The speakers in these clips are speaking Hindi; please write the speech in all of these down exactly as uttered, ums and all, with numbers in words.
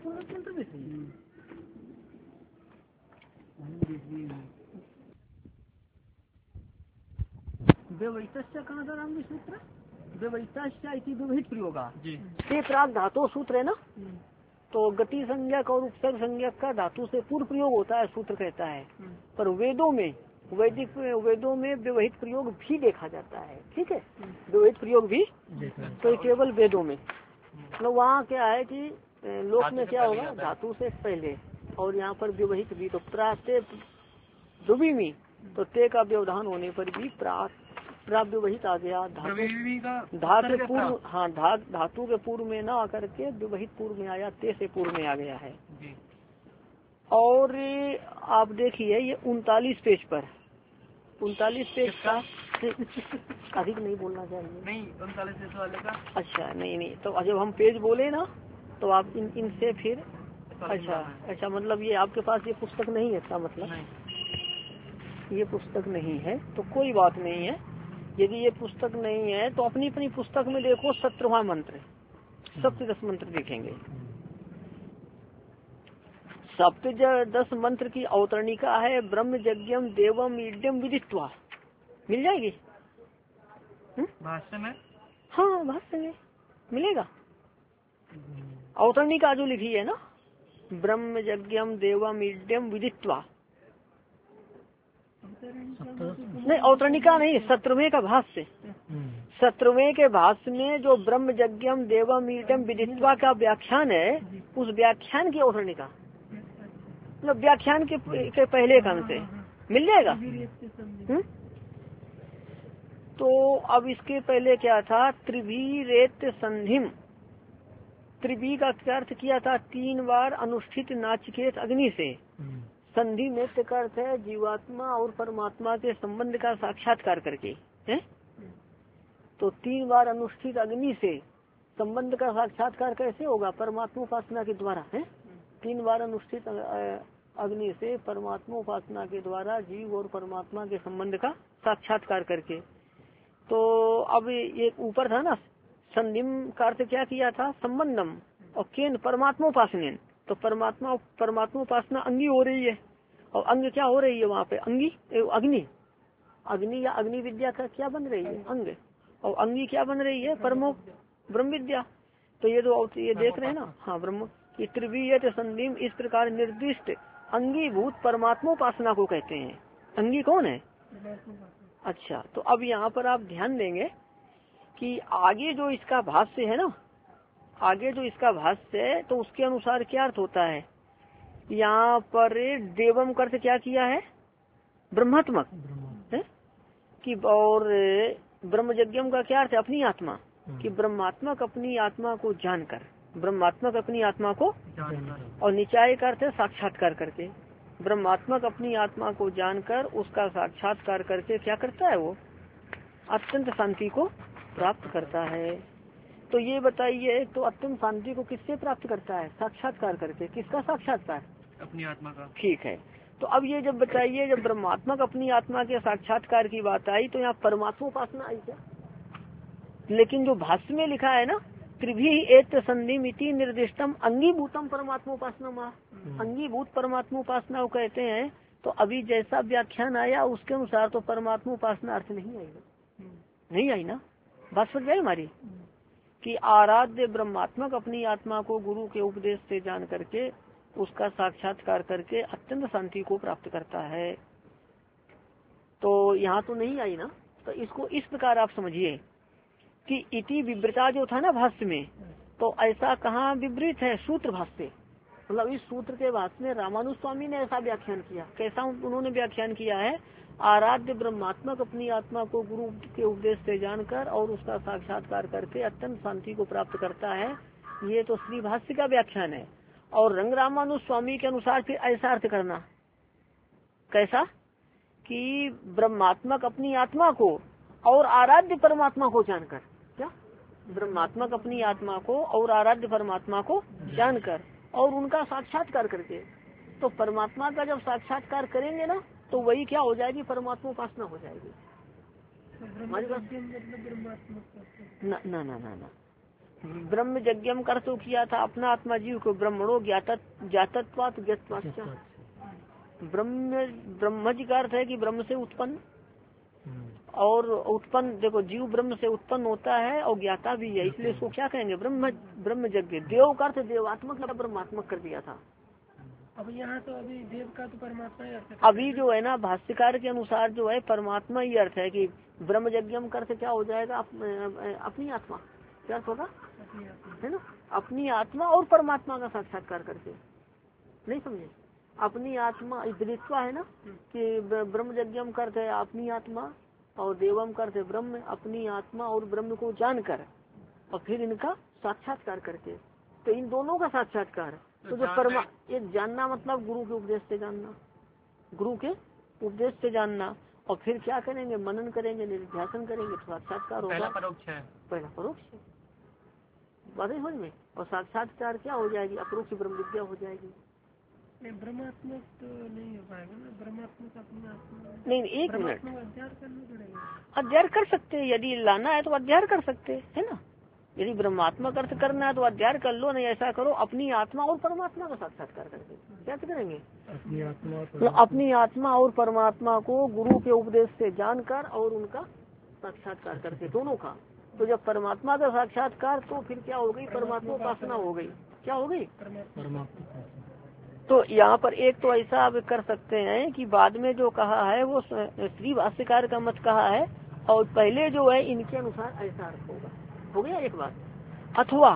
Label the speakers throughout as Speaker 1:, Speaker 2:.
Speaker 1: मंत्र में से व्यवहितस्य कहाँ था राम सूत्र? व्यवहितस्य इति व्यवहित प्रयोग से प्राग धातु सूत्र है ना, तो गति संज्ञक और उपसर्ग संज्ञक का धातु से पूर्व प्रयोग होता है सूत्र कहता है। पर वेदों में वैदिक वेदों में व्यवहित प्रयोग भी देखा जाता है। ठीक है, व्यवहित प्रयोग भी, तो केवल वेदों में मतलब वहाँ क्या है कि लोक में क्या होगा धातु से पहले, और यहाँ पर व्यवहित भी। तो प्राते दुबी में तो ते का व्यवधान होने पर भी प्रा प्राव्यवहित आ गया। धातु धातु पूर्व, हाँ धा, धातु के पूर्व में ना आकर के व्यवहित पूर्व में आया, ते से पूर्व में आ गया है। और आप देखिए ये उनतालीस पेज पर, उनतालीस पेज का अधिक नहीं बोलना चाहिए, नहीं उनतालीस पेज वाले का। अच्छा नहीं नहीं, तो जब हम पेज बोले ना तो आप इन इनसे फिर अच्छा अच्छा मतलब ये आपके पास ये पुस्तक नहीं है, इसका मतलब ये पुस्तक नहीं है तो कोई बात नहीं है। यदि ये पुस्तक नहीं है तो अपनी अपनी पुस्तक में देखो सत्रहवां मंत्र, सप्तदश मंत्र देखेंगे। सप्त दस मंत्र की अवतरणिका है ब्रह्म यज्ञम देवम ईड्यम विदित्वा, मिल जाएगी भाष्य में। हाँ भाष्य में मिलेगा। अवतरणिका जो लिखी है ना, ब्रह्म यज्ञम देवम ईड्यम विदित्वा, नहीं अवतरणिका नहीं, सत्रहवें का भाष्य। सत्रहवें के भाष्य में जो ब्रह्म यज्ञम देवम ईड्यम विदित्वा का व्याख्यान है, उस व्याख्यान की अवतरणिका मतलब व्याख्यान के, के पहले क्रम से मिल जाएगा। हुँ? तो अब इसके पहले क्या था, त्रिभी रेत संधिम, त्रिभी का अर्थ किया था तीन बार अनुष्ठित नाचिकेत अग्नि से। संधि नेत्र का अर्थ है जीवात्मा और परमात्मा के संबंध का साक्षात्कार करके है। तो तीन बार अनुष्ठित अग्नि से संबंध का साक्षात्कार कैसे होगा, परमात्मा उपासना के द्वारा है। तीन बार अनुष्ठित अग्नि से परमात्मा उपासना के द्वारा जीव और परमात्मा के संबंध का साक्षात्कार करके। तो अब ये ऊपर था ना, संधिम का अर्थ क्या किया था, संबंधम, और केन परमात्मा उपासना, तो परमात्मा परमात्मा उपासना अंगी हो रही है। और अंग क्या हो रही है वहाँ पे, अंगी अग्नि, अग्नि या अग्नि विद्या का क्या बन रही है, अंग, और अंगी क्या बन रही है, परमो ब्रह्म विद्या। तो ये तो ये देख रहे हैं ना, हाँ ब्रह्म की त्रिवीयत संधिम, इस प्रकार निर्दिष्ट अंगीभूत परमात्मा उपासना को कहते हैं। अंगी कौन है, अच्छा। तो अब यहाँ पर आप ध्यान देंगे कि आगे जो इसका भाष्य है ना, आगे जो इसका भाष्य है तो उसके अनुसार क्या अर्थ होता है। यहाँ पर देवम का अर्थ क्या किया है, ब्रह्मात्मक है कि, और ब्रह्म यज्ञम का क्या अर्थ है, अपनी आत्मा, कि ब्रह्मात्मक अपनी आत्मा को जानकर, ब्रह्मात्मक अपनी आत्मा को, और निचाय का अर्थ है साक्षात्कार करके। ब्रह्मात्मक अपनी आत्मा को जानकर उसका साक्षात्कार करके क्या करता है, वो अत्यंत शांति को प्राप्त करता है। तो ये बताइए, तो अत्यंत शांति को किससे प्राप्त करता है, साक्षात्कार करके। किसका साक्षात्कार, अपनी आत्मा का। ठीक है, तो अब ये जब बताइए, जब ब्रह्मात्मक अपनी आत्मा के साक्षात्कार की बात आई तो यहाँ परमात्मा उपासना आई क्या। लेकिन जो भाष्य में लिखा है ना, त्रिभी एत संधिमिति निर्दिष्टम अंगीभूतम परमात्मा उपासना मा, अंगीभूत परमात्मा उपासना को कहते हैं। तो अभी जैसा व्याख्यान आया उसके अनुसार तो परमात्मा उपासना अर्थ नहीं आई ना, नहीं आई ना, बात समझ गई हमारी, कि आराध्य ब्रह्मात्मक अपनी आत्मा को गुरु के उपदेश से जान करके उसका साक्षात्कार करके अत्यंत शांति को प्राप्त करता है। तो यहाँ तो नहीं आई ना, तो इसको इस प्रकार आप समझिए कि इति विवृता जो था ना भाष्य में, तो ऐसा कहाँ विवृत है, सूत्र भाष्य, मतलब इस सूत्र के भाष्य में रामानुज स्वामी ने ऐसा व्याख्यान किया। कैसा उन्होंने व्याख्यान किया है, आराध्य ब्रह्मात्मक अपनी आत्मा को गुरु के उपदेश से जानकर और उसका साक्षात्कार करके अत्यंत शांति को प्राप्त करता है। ये तो श्री भाष्य का व्याख्यान है। और रंग रामानुज स्वामी के अनुसार फिर ऐसा अर्थ करना, कैसा कि ब्रह्मात्मक अपनी आत्मा को और आराध्य परमात्मा को जानकर, क्या ब्रह्मात्मक अपनी आत्मा को और आराध्य परमात्मा को जानकर और उनका साक्षात्कार करके। तो परमात्मा का जब साक्षात्कार करेंगे ना तो वही क्या हो जाएगी, परमात्मा उपासना हो जाएगी। हमारी बात ना ना ना ना ना ब्रह्म यज्ञम कर तो किया था अपना आत्मा जीव को ब्रह्मणो ज्ञातत्वात् ज्ञातत्वाच्च। ब्रह्म ब्रह्मज का अर्थ है कि ब्रह्म से उत्पन्न, और उत्पन्न देखो जीव ब्रह्म से उत्पन्न होता है और ज्ञाता भी है, इसलिए इसको क्या कहेंगे ब्रह्म ब्रह्म यज्ञ। देव का अर्थ देवात्मक या ब्रह्मात्मक कर दिया था।
Speaker 2: अब यहाँ तो अभी देव का तो परमात्मा ही अर्थ है।
Speaker 1: अभी जो है ना भाष्यकार के अनुसार जो है परमात्मा ही अर्थ है कि ब्रह्म यज्ञम का अर्थ क्या हो जाएगा, अप, अपनी आत्मा क्या अर्थ होगा, है ना, अपनी आत्मा और परमात्मा का साक्षात्कार करके। नहीं समझे, अपनी आत्मा द्वित्वा है ना कि ब्रह्म यज्ञम करते है अपनी आत्मा और देवम करते ब्रह्म, अपनी आत्मा और ब्रह्म को जानकर और फिर इनका साक्षात्कार करके। तो इन दोनों का साक्षात्कार तो जो परमा ये जानना मतलब गुरु के उपदेश से जानना, गुरु के उपदेश से जानना, और फिर क्या करेंगे मनन करेंगे निधिध्यासन करेंगे तो साक्षात्कार होगा।
Speaker 2: पहला परोक्ष है,
Speaker 1: पहला परोक्ष बात है समझ में, और साक्षात्कार क्या हो जाएगी, अपरोक्ष ब्रह्म विद्या हो जाएगी।
Speaker 2: ब्रह्मात्मक तो नहीं हो पाएगा ना, ब्रह्मात्मक अपनी आत्मा
Speaker 1: नहीं एक मिनट
Speaker 2: अध्ययन करना पड़ेगा।
Speaker 1: अध्ययन कर सकते हैं, यदि लाना है तो अध्ययन कर सकते है ना। यदि ब्रह्मात्मक अर्थ करना है तो अध्ययन कर लो, नहीं ऐसा करो अपनी आत्मा और परमात्मा का साक्षात्कार करके क्या करेंगे,
Speaker 2: अपनी आत्मा
Speaker 1: तो अपनी आत्मा और परमात्मा को गुरु के उपदेश से जानकर और उनका साक्षात्कार करके दोनों का। तो जब परमात्मा का साक्षात्कार तो फिर क्या हो गई, परमात्मा उपासना हो गई। क्या हो गई,
Speaker 2: परमात्मा।
Speaker 1: तो यहाँ पर एक तो ऐसा आप कर सकते हैं कि बाद में जो कहा है वो श्री भाष्यकार का मत कहा है, और पहले जो है इनके अनुसार ऐसा अर्थ होगा। हो गया एक बात, अथवा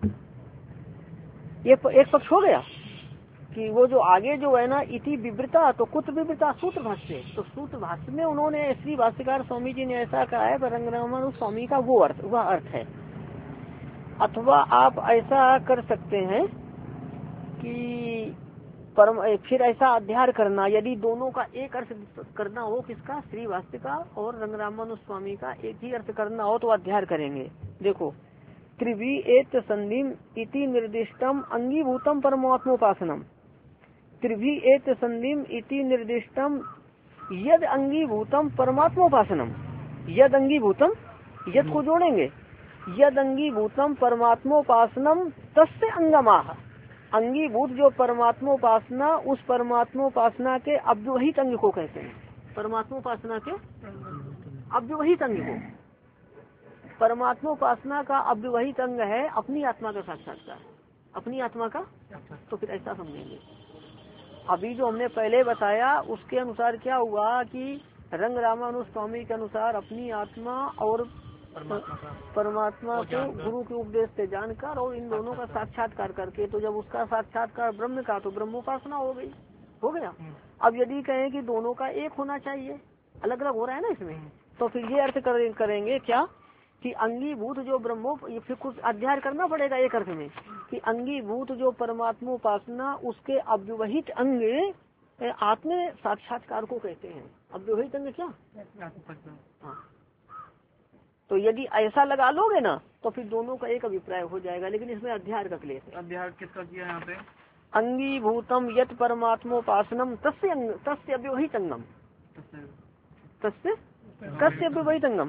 Speaker 1: ये एक पक्ष हो गया कि वो जो आगे जो है ना इति विवृता, तो कुछ विवृता सूत्र भाष्य, तो सूत्र भाष्य में उन्होंने श्री भाष्यकार स्वामी जी ने ऐसा कहा है, रंगरामानु स्वामी का वो अर्थ वह अर्थ है। अथवा आप ऐसा कर सकते हैं कि परम फिर ऐसा अध्ययन करना, यदि दोनों का एक अर्थ करना हो, किसका, श्री भाष्य का और रंगरामानु स्वामी का एक ही अर्थ करना हो तो अध्ययन करेंगे। देखो त्रिवी एत संधिम इति निर्दिष्टम अंगीभूतम परमात्मोपासनम, त्रिवी एत संधिम इति निर्दिष्टम यद अंगीभूतम परमात्मोपासनम, यद अंगीभूतम यद को जोड़ेंगे, यद अंगीभूतम परमात्मोपासनम तस्य अंगमाह, अंगीभूत जो परमात्मोपासना उस परमात्मोपासना के अव्यवहित अंग को कहते हैं, परमात्मोपासना के अव्यवहित अंग को। परमात्मोपासना का अव्यवहित अंग है अपनी आत्मा का साक्षात्कार, अपनी आत्मा का, तो फिर ऐसा समझेंगे। अभी जो हमने पहले बताया उसके अनुसार क्या हुआ कि रंग रामानु स्वामी के अनुसार अपनी आत्मा और परमात्मा को गुरु के उपदेश से जानकर और इन दोनों का साक्षात्कार करके, तो जब उसका साक्षात्कार ब्रह्म का तो ब्रह्मोपासना हो गई, हो गया। अब यदि कहें कि दोनों का एक होना चाहिए, अलग अलग हो रहा है ना इसमें, तो फिर ये अर्थ कर, करेंगे क्या कि अंगीभूत जो ब्रह्मो, फिर कुछ अध्ययन करना पड़ेगा एक अर्थ में कि अंगीभूत जो परमात्मोपासना उसके अव्यवहित अंग आत्म साक्षात्कार को कहते हैं। अव्यवहित अंग क्या, हाँ, तो यदि ऐसा लगा लोगे ना तो फिर दोनों का एक अभिप्राय हो जाएगा, लेकिन इसमें अध्याय का क्लेश है।
Speaker 2: अध्याय किसका किया यहाँ पे,
Speaker 1: अंगीभूतम यत परमात्मोपासनम तस्य अंग तस्य अव्यवहित अंगम, तस्य कस्य अव्यवहित अंगम,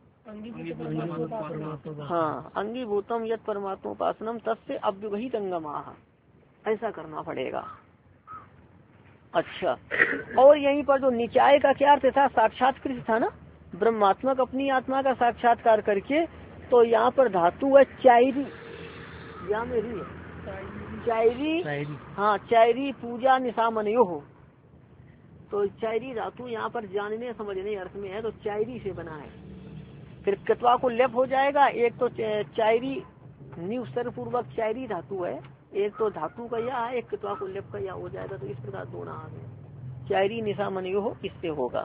Speaker 1: हाँ, अंगीभूतम यत परमात्मोपासनम तस्य अव्यवहित अंगमाह, ऐसा करना पड़ेगा। अच्छा, और यहीं पर जो निचाय का क्या अर्थ था, साक्षात्कृत था ना, ब्रह्मात्मक अपनी आत्मा का साक्षात्कार करके, तो यहाँ पर धातु है चायरी, यहाँ में री है चायरी, हाँ चायरी पूजा निशामनयो हो, तो चायरी धातु यहाँ पर जानने समझने अर्थ में है, तो चायरी से बना है। फिर कत्वा को लेप हो जाएगा, एक तो चायरी निस्तर पूर्वक चायरी धातु है, एक तो धातु का या है, एक कत्वा को लेप का या हो जाएगा, तो इस प्रकार दोनों आ गए, चायरी निशामनयो हो, इससे होगा।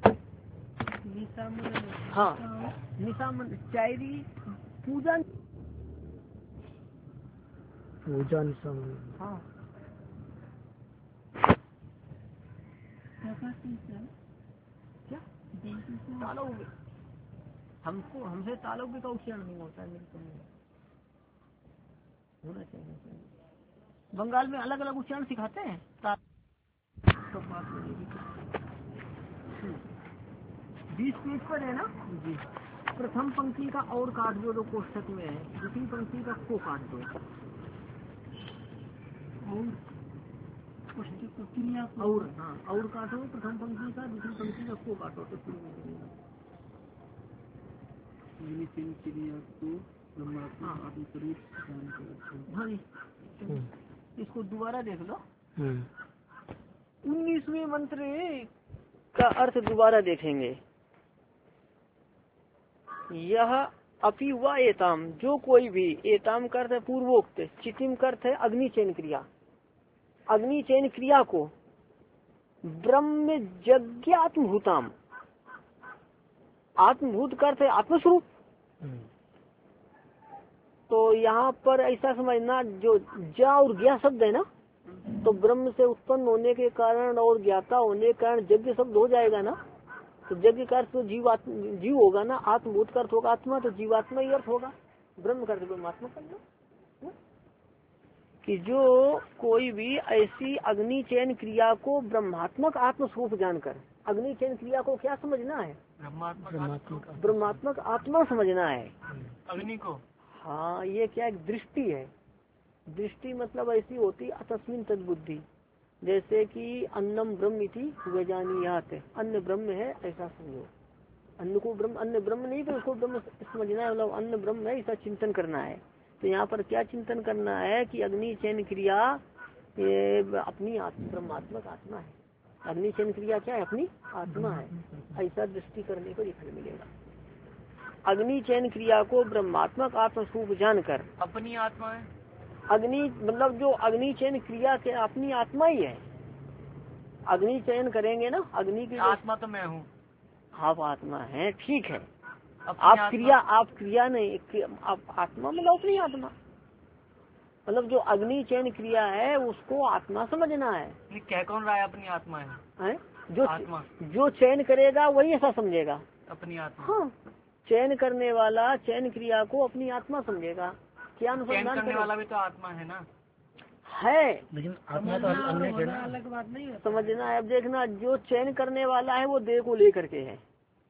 Speaker 1: हाँ निशामन चायरी पूजा
Speaker 2: पूजा निशामन,
Speaker 1: हाँ क्या तालव्य, हमको हमसे तालव्य का उच्चारण नहीं होता है, मेरे को होना चाहिए। बंगाल में अलग अलग उच्चारण सिखाते हैं, बीस पेज पर है ना जी। प्रथम पंक्ति का और काट दो, जो कोष्ठक में है, दूसरी पंक्ति का को काट दो।
Speaker 2: और कोष्ठक क्रिया
Speaker 1: और हाँ और काटो, प्रथम पंक्ति का, दूसरी पंक्ति का को काटो तो शुरू में बनेगा।
Speaker 2: क्रिया को
Speaker 1: हाँ जी, इसको दोबारा देख लो। उन्नीसवें मंत्र का अर्थ दोबारा देखेंगे। यह अपि व एताम, जो कोई भी, एताम का अर्थ है पूर्वोक्त, चितिम का अर्थ है अग्नि चयन क्रिया, अग्नि चयन क्रिया को ब्रह्म यज्ञात्मभूताम, आत्मभूत का अर्थ है आत्मस्वरूप। तो यहाँ पर ऐसा समझना, जो जा और ज्ञा शब्द है ना, तो ब्रह्म से उत्पन्न होने के कारण और ज्ञाता होने के कारण यज्ञ शब्द हो जाएगा ना, तो यज्ञ का अर्थ तो जीव जीव होगा ना, आत्मभूत का अर्थ होगा आत्मा, तो जीवात्मा ही अर्थ होगा, ब्रह्म का अर्थ ब्रह्मात्मा कर लो। कि जो कोई भी ऐसी अग्नि चयन क्रिया को ब्रह्मात्मक आत्मस्वरूप जानकर, अग्नि चयन क्रिया को क्या समझना है? ब्रह्मात्मक आत्मा समझना है
Speaker 2: अग्नि को।
Speaker 1: हाँ, ये क्या एक दृष्टि है। दृष्टि मतलब ऐसी होती अतस्मिन तद्बुद्धि, जैसे कि अन्नम ब्रह्म इति व्यजानीयात, अन्न ब्रह्म है ऐसा समझो। अन्न को ब्रह्म, अन्न ब्रह्म नहीं तो उसको ब्रह्म समझना है, मतलब अन्न ब्रह्म है ऐसा चिंतन करना है। तो यहाँ पर क्या चिंतन करना है कि अग्नि चयन क्रिया ये अपनी आत्मा, ब्रह्मात्मक आत्मा है। अग्नि चयन क्रिया क्या है? अपनी आत्मा है, ऐसा दृष्टि करने पर फल मिलेगा। अग्नि चयन क्रिया को ब्रह्मात्मक आत्मस्वरूप जानकर,
Speaker 2: अपनी आत्मा है
Speaker 1: अग्नि मतलब जो अग्नि चयन क्रिया के अपनी आत्मा ही है। अग्नि चयन करेंगे ना, अग्नि की
Speaker 2: आत्मा तो मैं हूँ,
Speaker 1: आप आत्मा है, ठीक है। आप क्रिया, आप क्रिया नहीं, आप आत्मा मतलब अपनी आत्मा, मतलब जो अग्नि चयन क्रिया है उसको आत्मा समझना है।
Speaker 2: कह कौन रहा है अपनी आत्मा है,
Speaker 1: है? जो
Speaker 2: आत्मा,
Speaker 1: जो चयन करेगा वही ऐसा समझेगा
Speaker 2: अपनी आत्मा।
Speaker 1: हाँ, चयन करने वाला चयन क्रिया को अपनी आत्मा समझेगा। क्या अनुसंधान
Speaker 2: करने वाला भी तो आत्मा है ना,
Speaker 1: है,
Speaker 2: लेकिन आत्मा तो अलग बात नहीं है।
Speaker 1: समझना है। अब देखना, जो चयन करने वाला है वो देह को लेकर के है,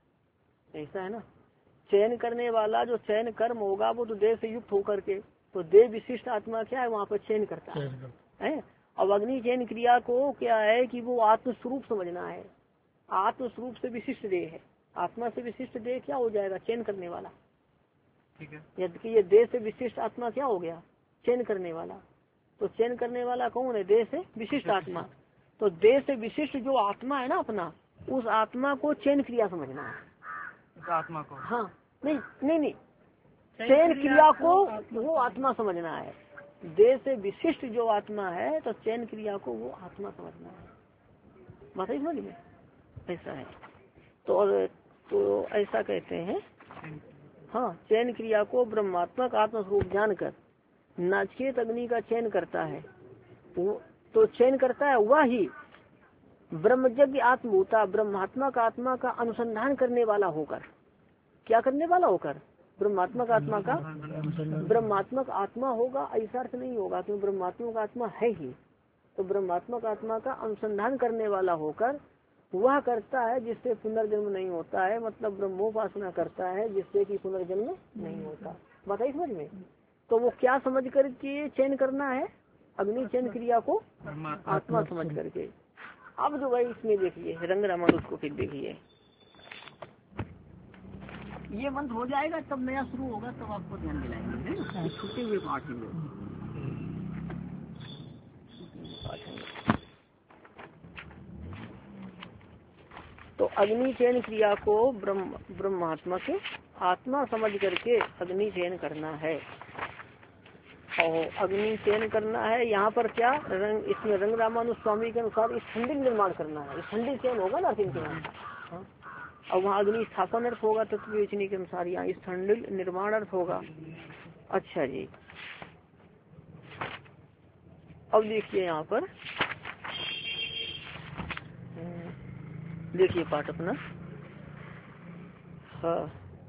Speaker 1: ऐसा है ना। चयन करने वाला जो चयन कर्म होगा वो तो देह से युक्त होकर के, तो देह विशिष्ट आत्मा क्या है, वहाँ पर चयन करता है, है? अब अग्नि चयन क्रिया को क्या है कि वो आत्मस्वरूप समझना है। आत्मस्वरूप से विशिष्ट देह है, आत्मा से विशिष्ट देह क्या हो जाएगा? चयन करने वाला,
Speaker 2: ठीक है।
Speaker 1: यदि ये देह से विशिष्ट आत्मा क्या हो गया? चयन करने वाला। तो चयन करने वाला कौन है? देह से विशिष्ट आत्मा। तो देह से विशिष्ट जो आत्मा है ना अपना, उस आत्मा को चयन क्रिया समझना है,
Speaker 2: उस आत्मा को।
Speaker 1: हाँ, नहीं नहीं नहीं, चयन क्रिया को वो आत्मा समझना है। देह से विशिष्ट जो आत्मा है तो चयन क्रिया को वो आत्मा समझना है। बात है समझ में? ऐसा है। तो और तो ऐसा कहते हैं, हाँ, चयन क्रिया को ब्रह्मात्मक आत्मस्वरूप जानकर नाचिकेत अग्नि का चयन करता है, वो तो चयन करता है वह ही ब्रह्मज्ञ आत्मभूता, ब्रह्मात्मक आत्मा का अनुसंधान करने वाला होकर। क्या करने वाला होकर? ब्रह्मात्मक आत्मा का, ब्रह्मात्मक आत्मा होगा ऐसा अर्थ नहीं होगा, क्योंकि ब्रह्मात्मक आत्मा है ही। तो ब्रह्मात्मक आत्मा का अनुसंधान करने वाला होकर वह करता है जिससे पुनर्जन्म नहीं होता है, मतलब ब्रह्मोपासना करता है जिससे कि पुनर्जन्म नहीं होता। बताइए समझ में? तो वो क्या समझ करके चयन करना है? अग्नि चयन क्रिया को आत्मा समझ करके। अब जो भाई इसमें देखिए रंग रामानुज को फिर देखिए, ये मंत्र हो जाएगा तब नया शुरू होगा, तब आपको ध्यान दिलाएंगे। छूटे हुए पाठ हैं तो अग्नि चयन क्रिया को ब्रह्म ब्रह्मात्मा के आत्मा समझ करके अग्नि चयन करना है। और अग्नि चयन करना है यहाँ पर क्या रंग, इसमें रंग रामानुज स्वामी के अनुसार स्थंडिल निर्माण करना है। स्थंडिल चयन होगा ना अर्थ हाँ? और वहाँ अग्नि स्थापन अर्थ होगा तत्व विवेचनी के अनुसार, यहाँ स्थंडिल निर्माण अर्थ होगा। अच्छा जी, अब देखिए यहाँ पर देखिए पाठ अपना, हाँ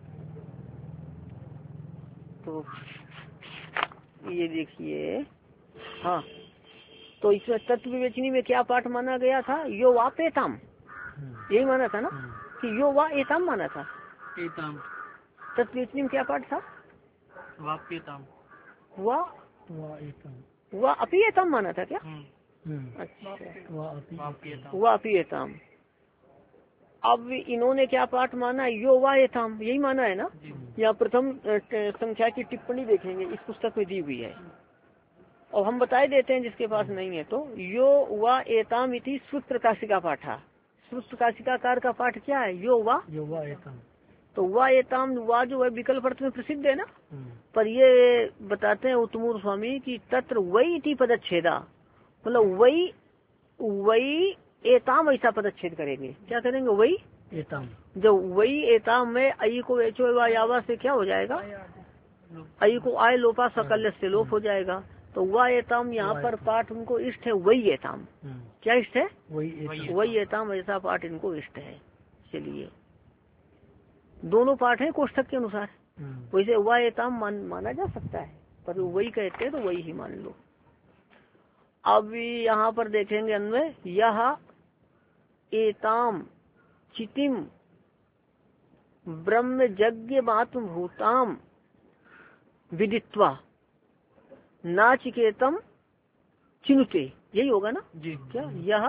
Speaker 1: तो ये देखिए, हाँ तो इसमें तत्व विवेचनी में क्या पाठ माना गया था? यो वापेताम, यही माना था ना कि यो वा एताम माना था।
Speaker 2: एताम,
Speaker 1: तत्वेतनी में क्या पाठ था?
Speaker 2: वाप्यताम
Speaker 1: हुआ
Speaker 2: वाप्यताम
Speaker 1: हुआ अपीयताम माना था क्या?
Speaker 2: अच्छा वाप्यताम
Speaker 1: हुआ अपीयताम। अब इन्होंने क्या पाठ माना? यो वायताम, यही माना है ना। यहाँ प्रथम संख्या की टिप्पणी देखेंगे, इस पुस्तक में दी हुई है और हम बताए देते हैं जिसके पास नहीं है तो। यो वा एताम इति श्रुत प्रकाशिका पाठा। श्रुत प्रकाशिका कार का पाठ क्या है? यो वा
Speaker 2: यो वा एताम।
Speaker 1: तो वा एताम वा जो है विकल्प अर्थ में प्रसिद्ध है ना, पर ये बताते हैं उत्तमूर स्वामी की तत्र वही इति पदच्छेदा, मतलब वही वही एताम ऐसा पदच्छेद करेंगे। क्या करेंगे? वही
Speaker 2: एताम।
Speaker 1: जब वही एताम में आई को एचो वा यावा से क्या हो जाएगा? आई को आय लोपा सकल्य से लोप हो जाएगा। तो वह एताम यहाँ पर पाठ उनको इष्ट है। वही एताम क्या इष्ट है? वही एताम ऐसा पाठ इनको इष्ट है। चलिए दोनों पाठ है कोष्ठक के अनुसार, वैसे वह एताम मान, माना जा सकता है, पर वही कहते हैं तो वही ही मान लो। अब यहाँ पर देखेंगे अन्वय, यह एताम चितिम ब्रह्म यज्ञ मातृ भूताम विदित्वा नाचिकेतम चिनुते, यही होगा ना
Speaker 2: जी।
Speaker 1: क्या? यह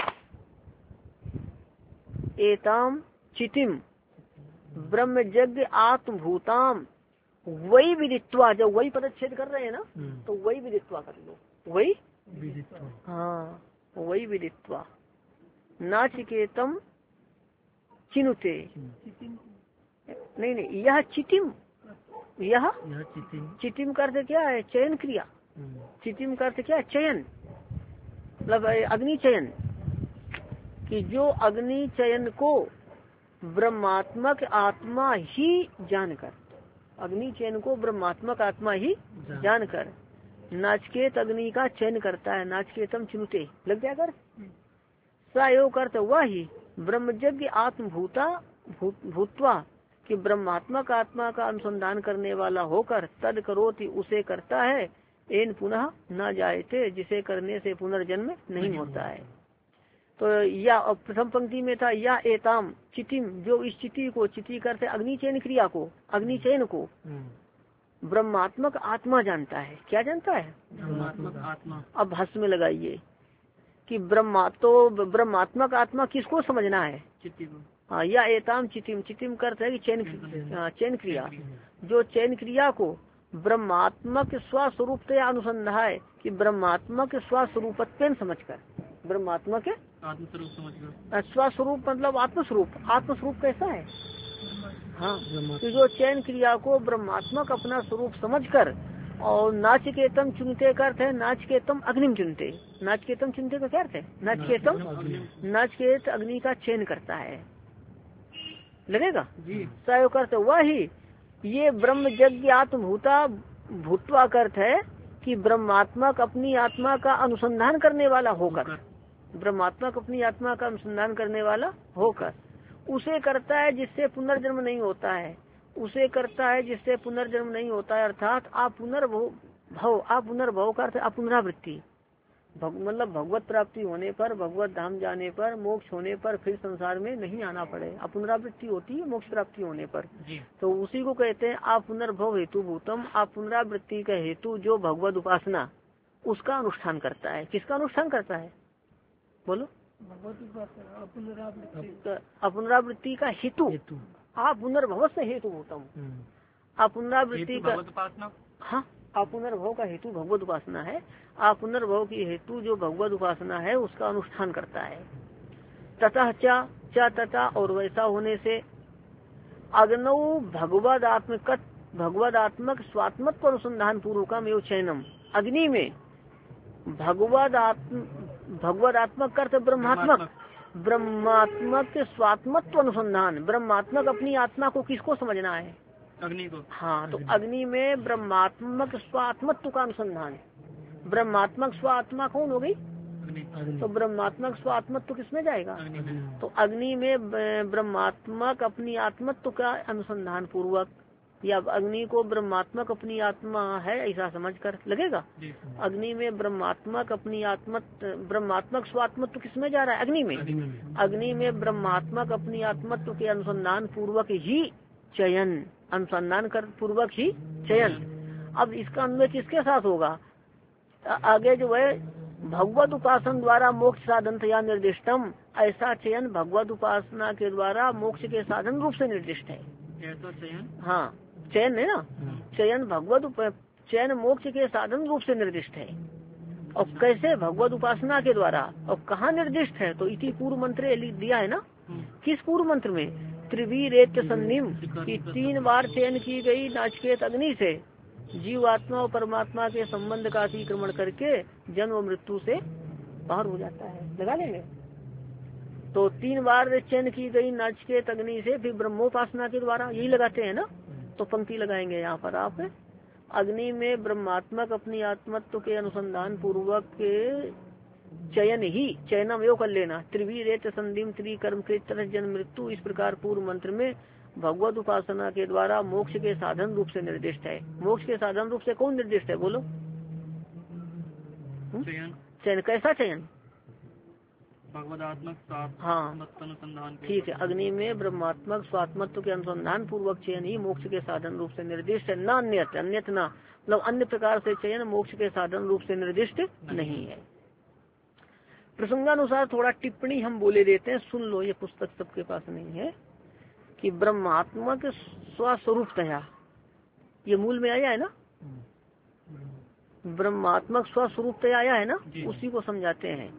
Speaker 1: एताम चितिम ब्रह्म यज्ञ आत्म भूताम वही विदित्वा, जब वही पदच्छेद कर रहे हैं ना तो वही विदित्वा कर लो, वही
Speaker 2: विदित्वा।
Speaker 1: हाँ वही विदित्वा नाचिकेतम चिनुते। नहीं नहीं यह चितिम, यह चितिम का अर्थ क्या है? चयन क्रिया। चितिम का अर्थ क्या है? चयन, मतलब अग्नि चयन, कि जो अग्नि चयन को ब्रह्मात्मक आत्मा ही जानकर, अग्नि चयन को ब्रह्मात्मक आत्मा ही जानकर नाचकेत अग्नि का चयन करता है। नाचकेतम चिनुते लग जाएगा। सायोग अर्थ वह ही ब्रह्मयज्ञ आत्मभूता भूतवा कि ब्रह्मात्मक आत्मा का अनुसंधान करने वाला होकर तद करोति उसे करता है, एन पुनः न जायते जिसे करने से पुनर्जन्म नहीं होता है। तो या प्रथम पंक्ति में था या एताम चितिम, जो इस चिति को, चिति करते अग्नि चयन क्रिया को, अग्नि चयन को ब्रह्मात्मक आत्मा जानता है। क्या जानता है?
Speaker 2: ब्रह्मात्मक आत्मा।
Speaker 1: अब भाष्य में लगाइए कि ब्रह्मा तो ब्रह्मात्मक आत्मा किसको समझना है?
Speaker 2: चिति को।
Speaker 1: हाँ या एताम चितिम, चितिम करते है कि चयन चयन क्रिया, जो चयन क्रिया को ब्रह्मात्मक स्वस्वरूप अनुसंधान है कि ब्रह्मात्मक स्वस्वरूपत्व समझकर, ब्रह्मात्मक
Speaker 2: आत्मस्वरूप समझकर,
Speaker 1: स्वस्वरूप मतलब आत्मस्वरूप। आत्मस्वरूप कैसा है? हाँ तो जो चयन क्रिया को ब्रह्मात्मक अपना स्वरूप समझकर और नाचकेतम चुनते का अर्थ है नाचकेतम अग्निम चुनते। नाचकेतम चुनते का क्या अर्थ है? नाचकेतम नाचकेत अग्नि का चयन करता है, लगेगा
Speaker 2: जी।
Speaker 1: सायोग अर्थ वह ही ये ब्रह्म यज्ञ आत्मभूता भूतवा का अर्थ है कि ब्रह्मात्मक अपनी आत्मा का अनुसंधान करने वाला होकर, ब्रह्मात्मक अपनी आत्मा का अनुसंधान करने वाला होकर उसे करता है जिससे पुनर्जन्म नहीं होता है, उसे करता है जिससे पुनर्जन्म नहीं होता है। अर्थात आप पुनर्भव, आप पुनर्भव का अर्थ पुनरावृत्ति, मतलब भगवत प्राप्ति होने पर, भगवत धाम जाने पर, मोक्ष होने पर फिर संसार में नहीं आना पड़े, पुनरावृत्ति होती है मोक्ष प्राप्ति होने पर जी। तो उसी को कहते हैं आप पुनर्भव हेतु भूतम, आप पुनरावृत्ति का हेतु जो भगवत उपासना उसका अनुष्ठान करता है। किसका अनुष्ठान करता है? बोलो। पुनरावृत्ति का हेतु, आप पुनर्भव से हेतु भूतम, आप पुनरावृत्ति का, हाँ आप पुनर्भव का हेतु भगवत उपासना है, आप पुनर्भव की हेतु जो भगवत उपासना है उसका अनुष्ठान करता है। ततः चा चा तथा और वैसा होने से अग्नौ भगवदात्मक भगवदात्मक स्वात्मत्व अनुसंधान पूर्वकम एवं चयनम, अग्नि में भगवदात्म भगवदात्मक अर्थ ब्रह्मात्मक, ब्रह्मात्मक स्वात्मत्व अनुसंधान, ब्रह्मात्मक अपनी आत्मा को किसको समझना है?
Speaker 2: अग्नि को।
Speaker 1: हाँ तो अग्नि में ब्रह्मात्मक स्वात्मत्व का अनुसंधान। ब्रह्मात्मक स्वात्मा कौन हो गई? तो ब्रह्मात्मक स्वात्मत्व किसमें जाएगा? तो अग्नि में ब्रह्मात्मक अपनी आत्मत्व का अनुसंधान पूर्वक, या अग्नि को ब्रह्मात्मक अपनी आत्मा है ऐसा समझकर, लगेगा। अग्नि में ब्रह्मात्मक अपनी आत्म ब्रह्मात्मक स्वात्मत्व किसमें जा रहा है? अग्नि में। अग्नि में ब्रह्मात्मक अपनी आत्मत्व के अनुसंधान पूर्वक ही चयन, अनुसंधान कर पूर्वक ही चयन। अब इसका अन्वय किसके साथ होगा? आगे जो है भगवत उपासना द्वारा मोक्ष साधन या निर्दिष्टम, ऐसा चयन भगवत उपासना के द्वारा मोक्ष के साधन रूप से निर्दिष्ट है।
Speaker 2: ऐसा चयन,
Speaker 1: हाँ चयन है ना, चयन भगवत उप- चयन मोक्ष के साधन रूप से निर्दिष्ट है। और कैसे? भगवत उपासना के द्वारा। और कहाँ निर्दिष्ट है? तो इति पूर्व मंत्र दिया है ना। किस पूर्व मंत्र में? त्रिवीरेत संधिम की तीन बार चयन की गई नाचिकेत अग्नि से जीवात्मा और परमात्मा के संबंध का अतिक्रमण करके जन्म और मृत्यु से बाहर हो जाता है। लगा लेंगे। तो तीन बार चयन की गई नाचिकेत अग्नि से फिर ब्रह्मोपासना के द्वारा, यही लगाते हैं ना। तो पंक्ति लगाएंगे यहाँ पर आप, अग्नि में ब्रह्मात्मक अपनी आत्मत्व के अनुसंधान पूर्वक के चयन ही, चयनम योग कर लेना, त्रिवीरेत संधिम त्रिकर्म के तरह जन्म मृत्यु, इस प्रकार पूर्व मंत्र में भगवत उपासना के द्वारा मोक्ष के साधन रूप से निर्दिष्ट है। मोक्ष के साधन रूप से कौन निर्दिष्ट है? बोलो।
Speaker 2: चयन,
Speaker 1: चयन कैसा चयन?
Speaker 2: भगवदात्मक
Speaker 1: हाँ
Speaker 2: अनुसंधान।
Speaker 1: ठीक है, अग्नि में ब्रह्मात्मक स्वात्मत्व के अनुसंधान पूर्वक चयन ही मोक्ष के साधन रूप से निर्दिष्ट है। न अन्यत, अन्यत न मतलब अन्य प्रकार से चयन मोक्ष के साधन रूप से निर्दिष्ट नहीं है। प्रसंगानुसार थोड़ा टिप्पणी हम बोले देते हैं, सुन लो, ये पुस्तक सबके पास नहीं है। कि ब्रह्मात्मक स्वस्वरूपतया, ये मूल में आया है ना, ब्रह्मात्मक स्वस्वरूपतया आया है ना, उसी को समझाते हैं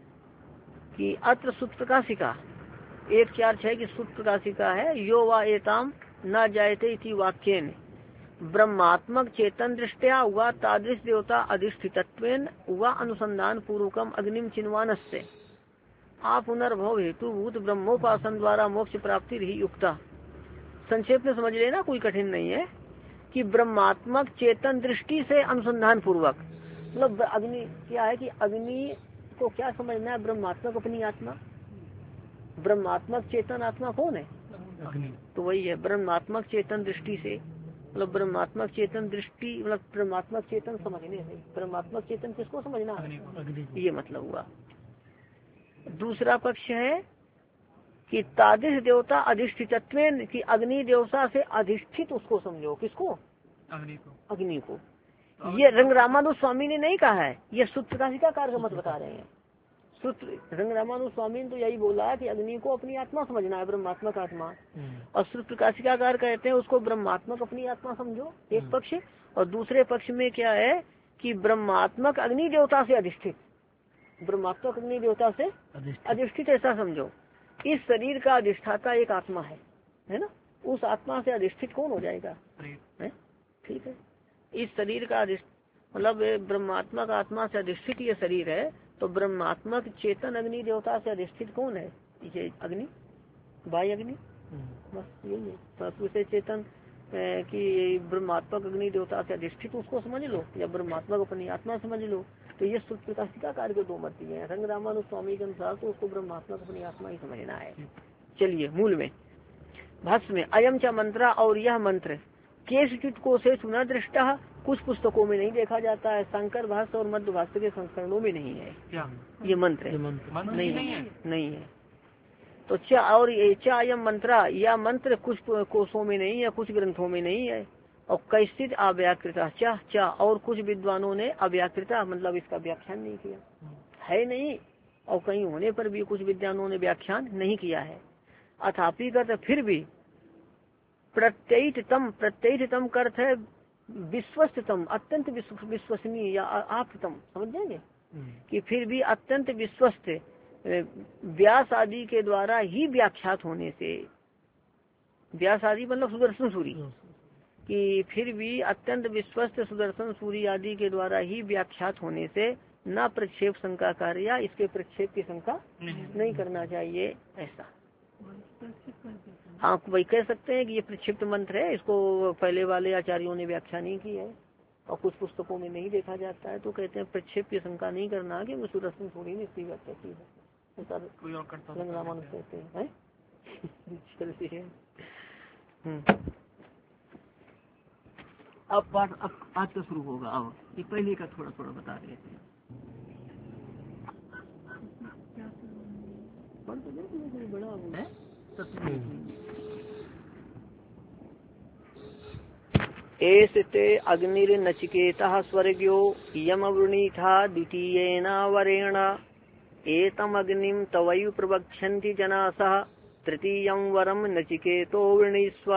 Speaker 1: कि अत्र सूत्र प्रकाशिका एक चार छह की सूत्र प्रकाशिका है। यो वा एताम न जायते इति वाक्येन ब्रह्मात्मक चेतन दृष्टया व तादृश देवता अधिष्ठितत्वेन व अनुसंधान पूर्वकम अग्निम चिन्वानस्य आप पुनर्भव हेतु भूत ब्रह्मोपासन द्वारा मोक्ष प्राप्ति रही युक्ता। संक्षेप में समझ लेना, कोई कठिन नहीं है। कि ब्रह्मात्मक चेतन दृष्टि से अनुसंधान पूर्वक, मतलब अग्नि क्या है कि अग्नि को क्या समझना है? ब्रह्मात्मक अपनी आत्मा। ब्रह्मात्मक चेतन आत्मा कौन है?
Speaker 2: अग्नि।
Speaker 1: तो वही है ब्रह्मात्मक चेतन दृष्टि से, मतलब ब्रह्मात्मक चेतन दृष्टि मतलब ब्रह्मात्मक चेतन समझने से। ब्रह्मात्मक चेतन किसको समझना है? ये मतलब हुआ। दूसरा पक्ष है कि तादृश देवता अधिष्ठितत्वेन, कि अग्नि देवता से अधिष्ठित उसको समझो। किसको?
Speaker 2: अग्नि को।
Speaker 1: अग्नि को। ये रंग रामानुज स्वामी ने नहीं कहा है, ये सूत्र प्रकाशिका कार का मत बता रहे हैं। सूत्र रंग रामानुज स्वामी ने तो यही बोला है कि अग्नि को अपनी आत्मा समझना है, ब्रह्मात्मक आत्मा। और सूत्र प्रकाशिकाकार कहते हैं उसको ब्रह्मात्मक अपनी आत्मा समझो, एक पक्ष। और दूसरे पक्ष में क्या है कि ब्रह्मात्मक अग्नि देवता से अधिष्ठित, ब्रह्मात्मक अग्नि देवता से अधिष्ठित ऐसा समझो। इस शरीर का अधिष्ठाता एक आत्मा है, है ना। उस आत्मा से अधिष्ठित कौन हो जाएगा? ठीक है, इस शरीर का मतलब ब्रह्मात्मक आत्मा से अधिष्ठित ये शरीर है। तो ब्रह्मात्मक चेतन अग्नि देवता से अधिष्ठित कौन है? ये अग्नि, वायु अग्नि, बस यही है। तो उसे चेतन कि ब्रह्मात्मक अग्नि देवता से अधिष्ठित उसको समझ लो, या ब्रह्मात्मक अपनी आत्मा समझ लो। तो ये सूत्र प्रकाशिका कार्य के दो मत दिए हैं। रंग रामानुज स्वामी के अनुसार तो उसको ब्रह्मात्मक अपनी आत्मा ही समझना है। चलिए मूल में भाष्य में अयम च मंत्रा, और यह मंत्र केशचित को से सुना दृष्टा, कुछ पुस्तकों में नहीं देखा जाता है। शंकर भाष्य और मध्य भाष्य के संस्करणों में नहीं है। क्या ये मंत्र, ये मंत्र नहीं, नहीं है, नहीं है। तो चा और ये चा अयम मंत्रा, यह मंत्र कुछ कोशों में नहीं है, कुछ ग्रंथों में नहीं है। और कैसित अव्याकृता, चा चा और कुछ विद्वानों ने अव्याकृता मतलब इसका व्याख्यान नहीं किया है, नहीं। और कहीं होने पर भी कुछ विद्वानों ने व्याख्यान नहीं किया है। अथापि का फिर भी प्रत्ययितम, प्रत्ययितम का अर्थ है विश्वस्तम, अत्यंत विश्वसनीय या आप्तम, समझ जाएंगे कि फिर भी अत्यंत विश्वस्त व्यास आदि के द्वारा ही व्याख्यात होने से, व्यास आदि मतलब सुदर्शन सूरी, कि फिर भी अत्यंत विश्वस्त सुदर्शन सूरी आदि के द्वारा ही व्याख्यात होने से न प्रक्षेप शंका कार्य, इसके प्रक्षेप की शंका नहीं, नहीं करना चाहिए ऐसा। हाँ वही कह सकते हैं कि ये प्रक्षिप्त मंत्र है, इसको पहले वाले आचार्यों ने व्याख्या नहीं की है और कुछ पुस्तकों में नहीं देखा जाता है। तो कहते हैं प्रक्षेप की शंका नहीं करना कि सुदर्शन सूरी ने इसकी व्याख्या की है, रंग रामानुज कहते हैं। अब पाठ अब आज का शुरू होगा। अब ये पहले का थोड़ा थोड़ा बता रहे थे। बड़ा है एस ते अग्निर्नचिकेतः स्वर्ग्यो यमवृणीथा द्वितीयेन वरेण एतम अग्निम तवैव प्रवक्ष्यन्ति जनासः तृतीयं वरम नचिकेतो वृणीस्व।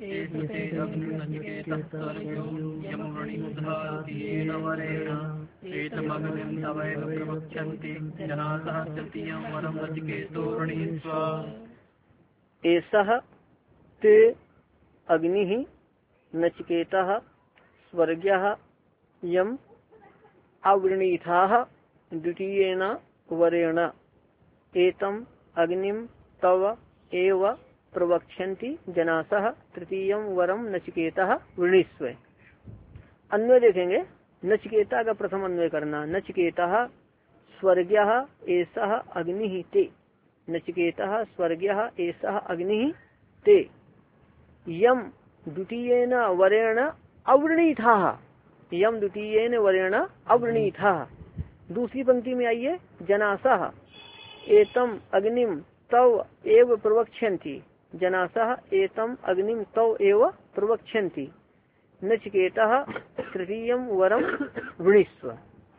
Speaker 1: एषः ते अग्निः नचिकेतः स्वर्ग्यः यम अवृणीथाः द्वितीयेन वरेण एतम अग्निम तव एव प्रवक्ष्यन्ति जनासः तृतीयं वरम नचिकेतः वृणीस्व। अन्वय देखेंगे। नचिकेता का प्रथम अन्वय करना। नचिकेतः स्वर्ग्यः एषः अग्निः ते। नचिकेतः स्वर्ग्यः एषः अग्निः ते यम द्वितीयेन वरेण अवृणीथाः। यम द्वितीयेन वरेण अवृणीथाः। दूसरी पंक्ति में आइए। जनासः एतम अग्निम तव एव प्रवक्ष्यन्ति। जनासः एतम अग्निम तव एव प्रवक्ष्यन्ति। नचिकेतः तृतीयं वरम वृणीस्व।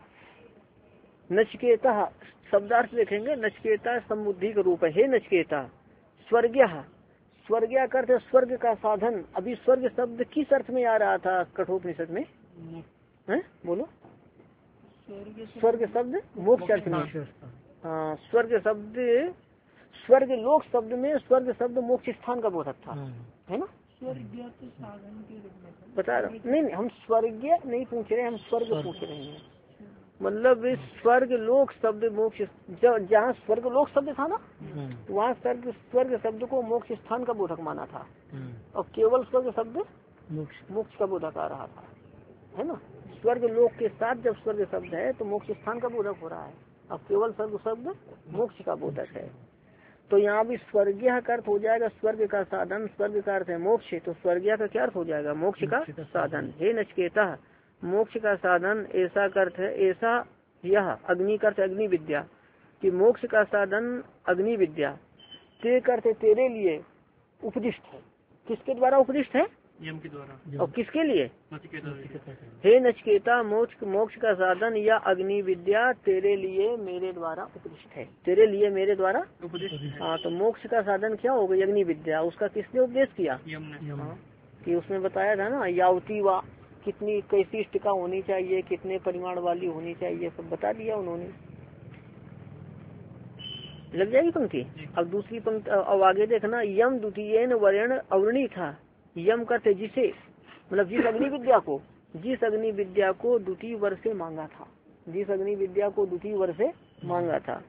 Speaker 1: नचिकेतः शब्दार्थ देखेंगे। नचिकेता समुद्धि का रूप है। नचिकेता स्वर्ग्यः। स्वर्ग्य का अर्थ स्वर्ग का साधन। अभी स्वर्ग शब्द किस अर्थ में आ रहा था कठोपनिषद में? है? बोलो। स्वर्ग शब्द मोक्ष अर्थ में। हाँ, स्वर्ग शब्द स्वर्ग लोक शब्द में स्वर्ग शब्द मोक्ष स्थान का बोधक था, है ना?
Speaker 2: स्वर्गीय तो साधन के रूप में
Speaker 1: बता रहा नहीं, नहीं हम स्वर्गीय नहीं पूछ रहे, हम स्वर्ग पूछ रहे हैं। मतलब स्वर्ग लोक शब्द मोक्ष, जहाँ स्वर्ग लोक शब्द था ना वहाँ स्वर्ग स्वर्ग शब्द को मोक्ष स्थान का बोधक माना था, और केवल स्वर्ग शब्द मोक्ष का बोधक आ रहा था, है ना? स्वर्ग लोक के साथ जब स्वर्ग शब्द है तो मोक्ष स्थान का बोधक हो रहा है, अब केवल स्वर्ग शब्द मोक्ष का बोधक है। तो यहाँ भी स्वर्गीय का अर्थ हो जाएगा स्वर्ग का साधन। स्वर्ग का अर्थ है मोक्ष, तो स्वर्गीय का क्या अर्थ हो जाएगा? मोक्ष का साधन। हे नचिकेता मोक्ष का साधन ऐसा अर्थ है, ऐसा यह अग्नि का अर्थ अग्नि विद्या कि मोक्ष का साधन अग्नि विद्या ते करते तेरे लिए उपदिष्ट है। किसके द्वारा उपदिष्ट है?
Speaker 2: यम के द्वारा।
Speaker 1: और किसके लिए?
Speaker 2: नचिकेता।
Speaker 1: हे नचिकेता मोक्ष मोक्ष का साधन या अग्नि विद्या तेरे लिए मेरे द्वारा उपदिष्ट है। तेरे लिए मेरे द्वारा उपदिष्ट। हाँ, तो मोक्ष का साधन क्या हो गई? अग्नि विद्या। उसका किसने उपदेश किया?
Speaker 2: यम ने।
Speaker 1: हाँ, कि उसमें बताया था ना यावती वा कितनी कैसी इष्टिका होनी चाहिए, कितने परिमाण वाली होनी चाहिए, सब बता दिया उन्होंने। लग जाएगी पंक्ति। अब दूसरी पंक्ति अब आगे देखना। यम द्वितीय वर्ण अवर्णी था। यम करते जिसे, मतलब जिस अग्नि विद्या को जिस अग्नि विद्या को द्वितीय वर्ष से मांगा था, जिस अग्नि विद्या को द्वितीय वर्ष से मांगा था।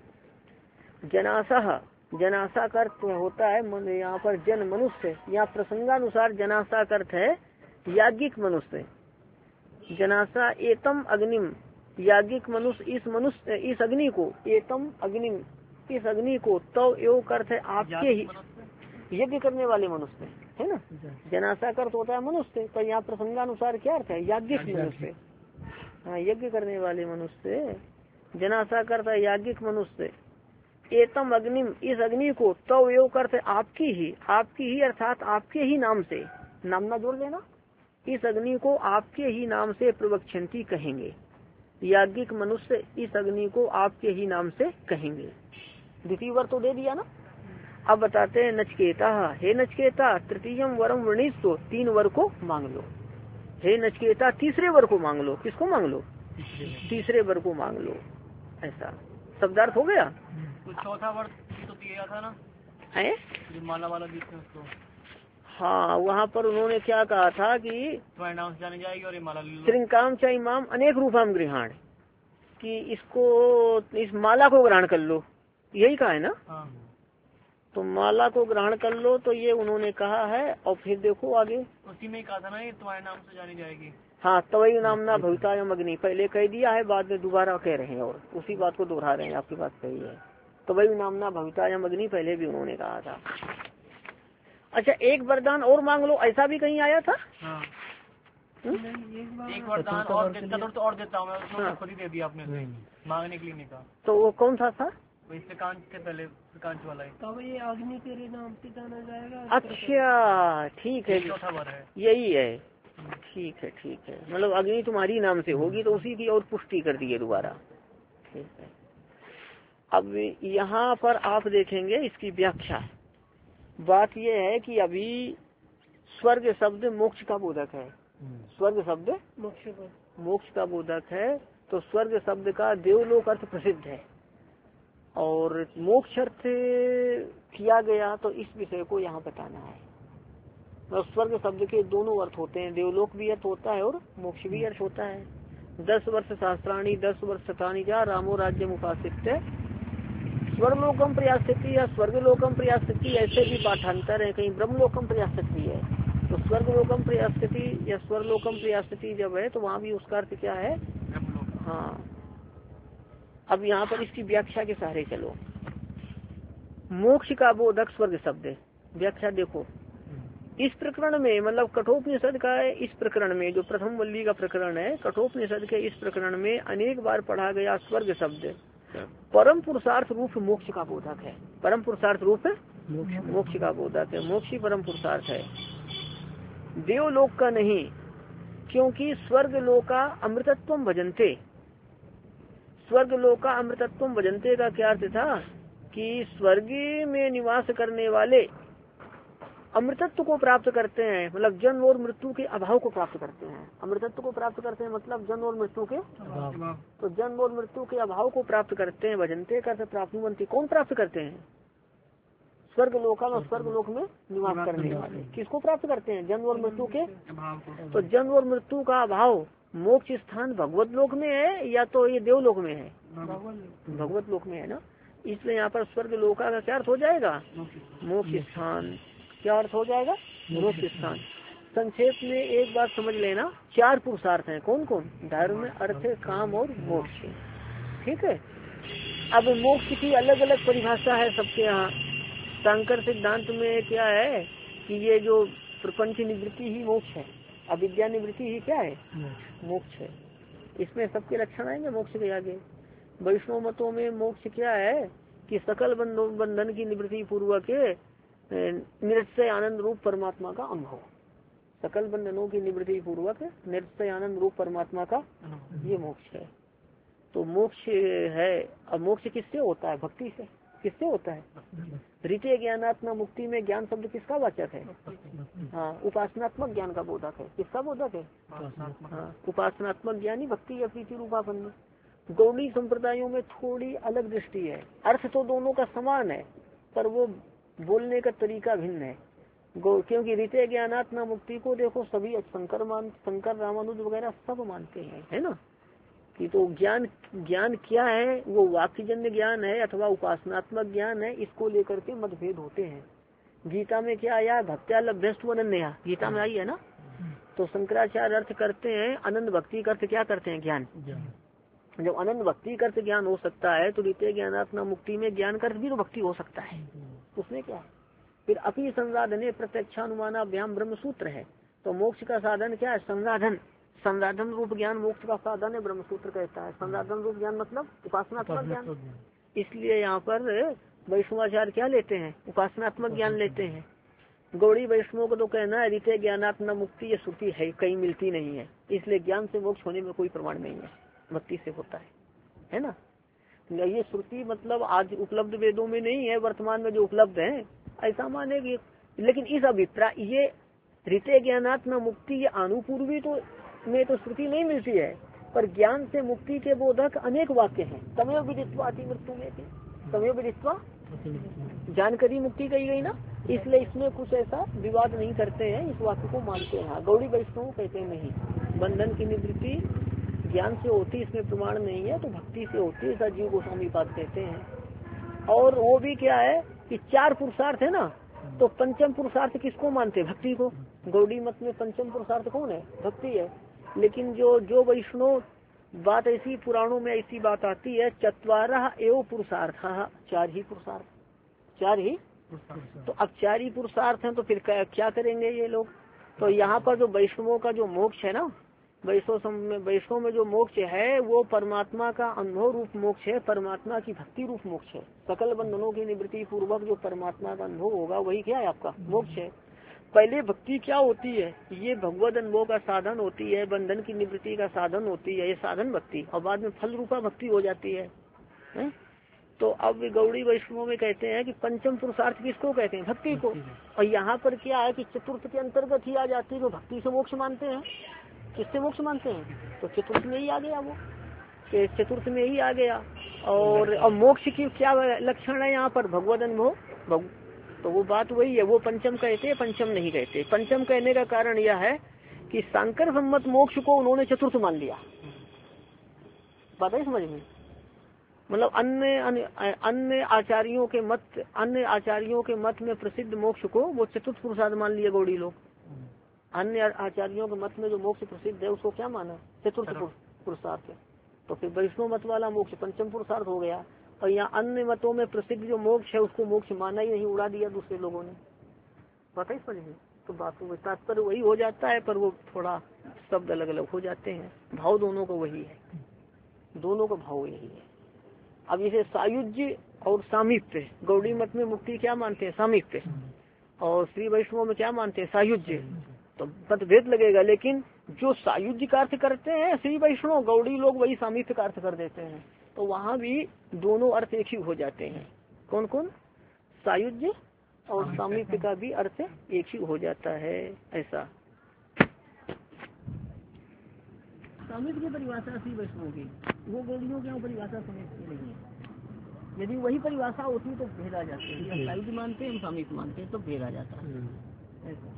Speaker 1: जनासा जनासा का अर्थ होता है यहाँ पर जन मनुष्य, यहाँ प्रसंगानुसार जनासा का अर्थ है याज्ञिक मनुष्य। जनासा एतम अग्निम, याज्ञिक मनुष्य इस मनुष्य इस अग्नि को, एतम अग्निम इस अग्नि को, तो योग का अर्थ है आपके ही यज्ञ करने वाले मनुष्य, है ना? जनासा का अर्थ होता है मनुष्य, तो यहाँ प्रसंगानुसार क्या अर्थ है? याज्ञिक मनुष्य। हाँ, यज्ञ करने वाले मनुष्य। जनासा का अर्थ है याज्ञिक मनुष्य। एतम अग्निम इस अग्नि को, तो योग अर्थ है आपकी ही, आपकी ही अर्थात आपके ही नाम से, नाम ना जोड़ लेना, इस अग्नि को आपके ही नाम से प्रवक्ष्यन्ति कहेंगे। याज्ञिक मनुष्य इस अग्नि को आपके ही नाम से कहेंगे। द्वितीय वर तो दे दिया ना। अब बताते हैं नचिकेता, हे नचिकेता तृतीयम वरम वृणीस्व, तीन वर को मांग लो। हे नचिकेता तीसरे वर को मांग लो। किसको मांग लो? तीसरे वर को मांग लो। ऐसा शब्दार्थ हो गया।
Speaker 2: तो चौथा वर्ष तो दिया था ना,
Speaker 1: है
Speaker 2: माला वाला बीच में उसको।
Speaker 1: हाँ, वहाँ पर उन्होंने क्या कहा था कि
Speaker 2: तुम्हारे नाम से जानी जाएगी और ये माला ले लो।
Speaker 1: श्रृंकाम च इमाम अनेक रूपाम गृहाण, कि इसको इस माला को ग्रहण कर लो, यही कहा है ना।
Speaker 2: हाँ।
Speaker 1: तो माला को ग्रहण कर लो, तो ये उन्होंने कहा है। और फिर देखो आगे
Speaker 2: उसी में कहा था ना ये तुम्हारे नाम से जानी जाएगी।
Speaker 1: हाँ, तवई नामना भवितायम अग्नि, पहले कह दिया है, बाद में दोबारा कह रहे हैं और उसी बात को दोहरा रहे हैं। आपकी बात सही है। तवई नामना भवितायम अग्नि पहले भी उन्होंने कहा था। अच्छा, एक वरदान और मांग लो, ऐसा भी कहीं आया था।
Speaker 2: हाँ।
Speaker 1: हुँ?
Speaker 2: एक वरदान और चतुर्थ और देता हूँ मैं, हाँ। खुद ही दे दिया आपने मांगने के लिए नहीं कहा।
Speaker 1: तो वो कौन सा था?
Speaker 2: इससे कांच के पहले कांच वाला है। तब ये अग्नि तेरे नाम से जाना जाएगा।
Speaker 1: अच्छा, ठीक है,
Speaker 2: चौथा वर है,
Speaker 1: यही है। ठीक है ठीक है, मतलब अग्नि तुम्हारी नाम से होगी तो उसी की और पुष्टि कर दी है दोबारा। ठीक है, अब यहाँ पर आप देखेंगे इसकी व्याख्या। बात यह है कि अभी स्वर्ग शब्द मोक्ष का बोधक है, स्वर्ग शब्द मोक्ष मोक्ष का बोधक है। तो स्वर्ग शब्द का देवलोक अर्थ प्रसिद्ध है और मोक्ष अर्थ किया गया, तो इस विषय को यहाँ बताना है। तो स्वर्ग शब्द के दोनों अर्थ होते हैं, देवलोक भी अर्थ होता है और मोक्ष भी अर्थ होता है। दस वर्ष शास्त्राणी दस वर्ष शतानी जा रामो राज्य उपासित स्वर्गलोकम प्रयासती या स्वर्गलोकम प्रयासती, ऐसे भी पाठांतर है, कहीं ब्रह्मलोकम प्रयासती है। तो स्वर्गलोकम प्रयासती या स्वर्गलोकम प्रयासती जब है तो वहाँ भी उसका अर्थ क्या है? हाँ, अब यहाँ पर इसकी व्याख्या के सहारे चलो। मोक्ष का बोधक स्वर्ग शब्द, व्याख्या देखो। इस प्रकरण में मतलब कठोपनिषद का इस प्रकरण में जो प्रथम वल्ली का प्रकरण है, कठोपनिषद के इस प्रकरण में अनेक बार पढ़ा गया स्वर्ग शब्द परम पुरुषार्थ रूप मोक्ष का बोधक है। परम पुरुषार्थ रूप मोक्ष का बोधक है, मोक्ष ही परम पुरुषार्थ है, देवलोक का नहीं। क्योंकि स्वर्ग लोका अमृतत्व भजनते, स्वर्ग लोका अमृतत्व भजनते का क्या अर्थ था कि स्वर्ग में निवास करने वाले अमृतत्व को प्राप्त करते हैं, मतलब जन्म और मृत्यु के अभाव को प्राप्त करते हैं। अमृतत्व को प्राप्त करते हैं मतलब जन्म और मृत्यु के अभाव, तो जन्म और मृत्यु के अभाव को प्राप्त करते हैं। भजनते का प्राप्ति कौन प्राप्त करते हैं? स्वर्ग लोका और स्वर्ग लोक में निवास करने वाले किसको प्राप्त करते हैं? जन्म और मृत्यु के अभाव। तो जन्म और मृत्यु का अभाव मोक्ष स्थान भगवत लोक में है या तो ये देवलोक में है? भगवत लोक में है ना, इसलिए यहाँ पर स्वर्ग लोका का क्या अर्थ हो जाएगा? मोक्ष स्थान। क्या अर्थ हो जाएगा? मोक्ष स्थान। संक्षेप में एक बात समझ लेना, चार पुरुषार्थ हैं। कौन कौन? धर्म, अर्थ, काम और मोक्ष। ठीक है, अब मोक्ष की अलग अलग परिभाषा है सबके यहाँ। शंकर सिद्धांत में क्या है कि ये जो प्रपंच निवृत्ति ही मोक्ष है, अविद्या निवृत्ति ही क्या है? मोक्ष है। इसमें सबके लक्षण आएंगे मोक्ष के आगे। वैष्णव मतों में मोक्ष क्या है कि सकल बंधन की निवृत्ति पूर्वक निरस्य आनंद रूप परमात्मा का अनुभव, सकल बंधनों की निवृत्ति पूर्वक निरस्य आनंद रूप परमात्मा का ये मोक्ष है। तो मोक्ष है। अब मोक्ष किससे होता है? भक्ति से। किससे होता है? ऋते ज्ञानात्मा मुक्ति में ज्ञान शब्द किसका वाचक है? हाँ, उपासनात्मक ज्ञान का बोधक है। किसका बोधक है? हाँ, उपासनात्मक ज्ञानी भक्ति या प्रीति रूपापन्न। गौड़ी संप्रदायों में थोड़ी अलग दृष्टि है, अर्थ तो दोनों का समान है पर वो बोलने का तरीका भिन्न है। क्योंकि ऋते ज्ञानात्मा मुक्ति को देखो सभी शंकर मान शंकर रामानुज वगैरह सब मानते हैं, है ना, कि तो ज्ञान ज्ञान क्या है, वो वाक्यजन्य ज्ञान है अथवा उपासनात्मक ज्ञान है, इसको लेकर के मतभेद होते हैं। गीता में क्या आया? भक्त्या लभ्यस्तु अनन्या, गीता में आई है ना। तो शंकराचार्य अर्थ करते हैं अनंत भक्ति का अर्थ क्या करते हैं? ज्ञान। जब अनंत भक्ति का अर्थ ज्ञान हो सकता है तो ऋते ज्ञानात्मा मुक्ति में ज्ञान का अर्थ भी तो भक्ति हो सकता है, उसमें क्या है? फिर अपी संसाधने प्रत्यक्षानुमानाभ्याम ब्रह्म सूत्र है। तो मोक्ष का साधन क्या है? संसाधन। संसाधन रूप ज्ञान मोक्ष का साधन है, ब्रह्म सूत्र कहता है। संसाधन रूप ज्ञान मतलब उपासनात्मक ज्ञान। इसलिए यहाँ पर वैष्णवाचार्य क्या लेते हैं? उपासनात्मक ज्ञान लेते हैं। गौड़ी वैष्णव को तो कहना है ऋते ज्ञानात्मा मुक्ति ये श्रुति है, कहीं मिलती नहीं है, इसलिए ज्ञान से मोक्ष होने में कोई प्रमाण नहीं है, भक्ति से होता है, है ना। ये श्रुति मतलब आज उपलब्ध वेदों में नहीं है, वर्तमान में जो उपलब्ध है ऐसा मानेगी। लेकिन इस अभिप्राय ये ऋते ज्ञानात्मा मुक्ति ये अनुपूर्वी तो में तो श्रुति नहीं मिलती है, पर ज्ञान से मुक्ति के बोधक अनेक वाक्य हैं। तमेव विदित्वा अति मृत्यु में थी, तमेव विदित्वा जानकारी मुक्ति कही गई ना, इसलिए इसमें कुछ ऐसा विवाद नहीं करते हैं, इस वाक्य को मानते हैं। गौड़ी वैष्णव कहते हैं नहीं, बंधन की निवृत्ति ज्ञान से होती, इसमें प्रमाण नहीं है, तो भक्ति से होती है, ऐसा जीव गोस्वामी बात कहते हैं। और वो भी क्या है कि चार पुरुषार्थ है ना, तो पंचम पुरुषार्थ किसको मानते? भक्ति को। गौड़ी मत में पंचम पुरुषार्थ कौन है? भक्ति है। लेकिन जो जो वैष्णव बात ऐसी पुराणों में ऐसी बात आती है चत्वारः एव पुरुषार्थ, चार ही पुरुषार्थ, चार ही। तो अब चार ही पुरुषार्थ हैं तो फिर क्या करेंगे ये लोग? तो यहाँ पर जो वैष्णवों का जो मोक्ष है ना, वैष्णव में वैष्णव में जो मोक्ष है वो परमात्मा का अनुभव रूप मोक्ष है, परमात्मा की भक्ति रूप मोक्ष है। सकल बंधनों की निवृत्ति पूर्वक जो परमात्मा का अनुभव होगा वही क्या है? आपका मोक्ष है। पहले भक्ति क्या होती है, ये भगवत अनुभव का साधन होती है, बंधन की निवृत्ति का साधन होती है, ये साधन भक्ति, और बाद में फल रूपा भक्ति हो जाती है, है? तो अब गौड़ी वैष्णव में कहते हैं कि पंचम पुरुषार्थ किसको कहते हैं, भक्ति को। और यहाँ पर क्या है कि चतुर्थ के अंतर्गत ही आ जाती है, तो भक्ति से मोक्ष मानते हैं। किससे मोक्ष मानते हैं, तो चतुर्थ में ही आ गया वो, चतुर्थ में ही आ गया। और, और मोक्ष की क्या लक्षण है यहाँ पर, भगवत अनुभव, तो वो बात वही है, वो पंचम कहते हैं, पंचम नहीं कहते। पंचम कहने का कारण यह है कि शंकर सम्मत मोक्ष को उन्होंने चतुर्थ मान लिया, बात है समझ में। मतलब अन्य अन्य आचार्यों के मत अन्य आचार्यों के मत में प्रसिद्ध मोक्ष को वो चतुर्थ पुरुषार्थ मान लिए गौड़ी लोग। अन्य आचार्यों के मत में जो मोक्ष प्रसिद्ध है उसको क्या माना, चतुर्थ पुरुषार्थ। तो फिर वैष्णव मत वाला मोक्ष पंचम पुरुषार्थ हो गया। और यहाँ अन्य मतों में प्रसिद्ध जो मोक्ष है उसको मोक्ष माना ही नहीं, उड़ा दिया दूसरे लोगों ने, पता ही समझ में। तो बात तात्पर्य वही हो जाता है, पर वो थोड़ा शब्द अलग अलग हो जाते हैं, भाव दोनों को वही है, दोनों का भाव यही है। अब इसे सायुज्य और सामीप्य, गौड़ी मत में मुक्ति क्या मानते हैं, सामीप्य, और श्री वैष्णव में क्या मानते हैं, सायुज्य। तो मतभेद लगेगा, लेकिन जो सायुज्य का अर्थ करते हैं श्री वैष्णव, गौड़ी लोग वही सामीप्य का अर्थ कर देते हैं। तो वहाँ भी दोनों अर्थ एक ही हो जाते हैं। कौन कौन, सायुज्य और सामीप्य का भी अर्थ एक ही हो जाता है। ऐसा सामीप्य की परिभाषा श्री वैष्णव की, वो गौड़ियों की परिभाषा समझती नहीं है। यदि वही परिभाषा होती तो भेद आ जाते हैं, सायुज्य मानते हैं, हम सामीप्य मानते हैं, तो भेद आ जाता है। ऐसा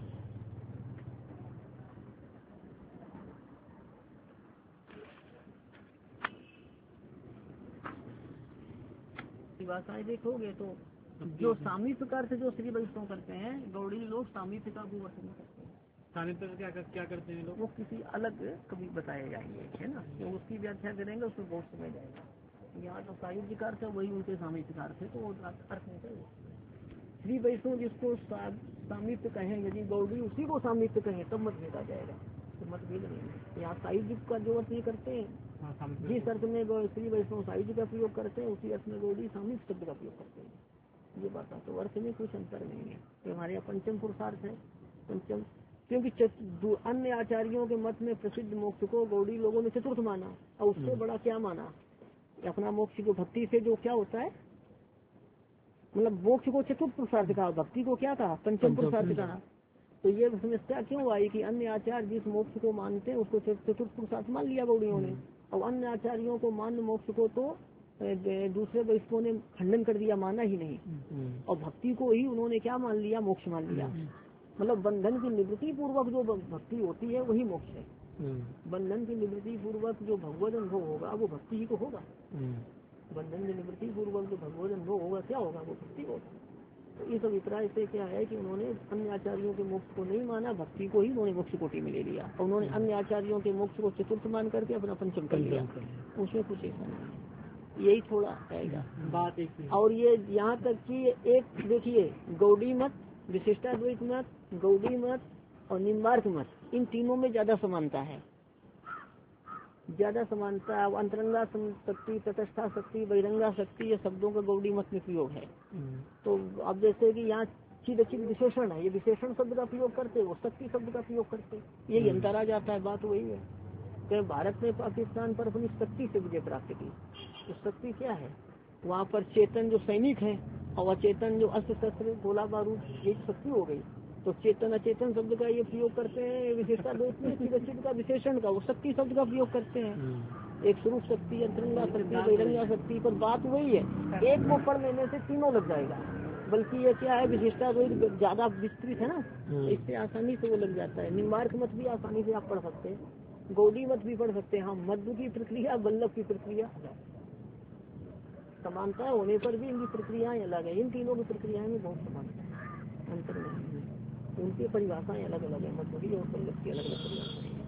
Speaker 1: भाषाएं देखोगे तो जो सामीप्य का अर्थ जो श्री वैष्णव करते हैं, गौड़ी लोग सामीप्य का भी वर्णन करते हैं। सामीप्य क्या कर, क्या करते हैं लोग, वो किसी अलग कभी बताए जाएंगे, है ना, तो उसकी व्याख्या करेंगे, उसमें बहुत समय जाएगा। यहाँ तो सायुज्य का अर्थ है, वही उनके सामीप्य का अर्थ है, तो वो अर्थ नहीं चाहिए। श्री वैष्णव जिसको सामीप्य कहें, यदि गौड़ी उसी को सामीप्य कहें तब मतभेद आ जाएगा, तो मतभेद नहीं है। यहाँ सायुज्य का जो अर्थ नहीं करते हैं, जिस अर्थ में श्री वैष्णव सायुज्य का प्रयोग करते हैं उसी अर्थ में गौड़ी सामीप्य शब्द का प्रयोग करते हैं। ये बात है, तो अर्थ में कुछ अंतर नहीं है। तो हमारे यहाँ पंचम पुरुषार्थ है, पंचम, क्योंकि अन्य आचार्यों के मत में प्रसिद्ध मोक्ष को गौड़ी लोगों ने चतुर्थ माना, और उससे बड़ा क्या माना, अपना मोक्ष को भक्ति से जो क्या होता है, मतलब मोक्ष को चतुर्थ पुरुषार्थ कहा, भक्ति को क्या कहा, पंचम पुरुषार्थ कहा। तो ये समस्या क्यों आई कि अन्य आचार्य जिस मोक्ष को मानते हैं उसको चतुर्थ पुरुषार्थ मान लिया गौड़ियों ने, और अन्य आचार्यों को मान मोक्ष को तो दूसरे वैष्णवों ने खंडन कर दिया, माना ही नहीं, और भक्ति को ही उन्होंने क्या मान लिया, मोक्ष मान लिया। मतलब बंधन की निवृत्ति पूर्वक जो भक्ति होती है वही मोक्ष है। बंधन की निवृत्ति पूर्वक जो भगवत अनुभव होगा वो भक्ति ही को होगा। बंधन की निवृत्ति पूर्वक जो भगवत अनुभव होगा क्या होगा, वो भक्ति होगा। तो इस अभिप्राय से क्या है कि उन्होंने अन्य आचार्यों के मोक्ष को नहीं माना, भक्ति को ही उन्होंने मोक्ष कोटि में ले लिया, और उन्होंने अन्य आचार्यों के मोक्ष को चतुर्थ मान करके अपना पंचम कर लिया। उसमें कुछ ऐसा नहीं, यही थोड़ा आएगा बात एक। और ये यहाँ तक कि एक देखिए, गौड़ी मत, विशिष्टाद्वैत मत, गौड़ी मत और निम्बार्क मत, इन तीनों में ज्यादा समानता है, ज्यादा समानता। अंतरंगा शक्ति, तटस्था शक्ति, बहिरंगा शक्ति, ये शब्दों का गौड़ी मत में प्रयोग है। तो अब जैसे कि यहाँ चिद चिद विशेषण है, ये विशेषण शब्द का प्रयोग करते, वो शक्ति शब्द का प्रयोग करते, यही अंतर आ जाता है। बात वही है कि भारत ने पाकिस्तान पर अपनी शक्ति से विजय प्राप्त की। तो शक्ति क्या है, वहाँ पर चेतन जो सैनिक है और अचेतन जो अस्त्र शस्त्र गोला बारूद, ये शक्ति हो गई। तो चेतन अचेतन शब्द का ये प्रयोग करते हैं विशेषता दोष में, चिद का विशेषण का वो शक्ति शब्द का प्रयोग करते हैं। एक स्वरूप शक्ति, अंतरंगा शक्ति, बहिरंगा शक्ति, पर बात वही है, एक को पढ़ लेने से तीनों लग जाएगा। बल्कि ये क्या है, विशेषता द्वैत ज्यादा विस्तृत है ना, इससे आसानी से वो लग जाता है। निम्बार्क मत भी आसानी से आप पढ़ सकते हैं, गौड़ी मत भी पढ़ सकते हैं। हाँ, मध्य की प्रक्रिया, वल्लभ की प्रक्रिया, समानता होने पर भी इनकी प्रक्रियाएं अलग है। इन तीनों की प्रक्रियाएं में बहुत समानता है, अंतर नहीं है। उनकी परिभाषाएं अलग अलग है, मध्य और वल्लभ की अलग अलग परिभाषाएं हैं,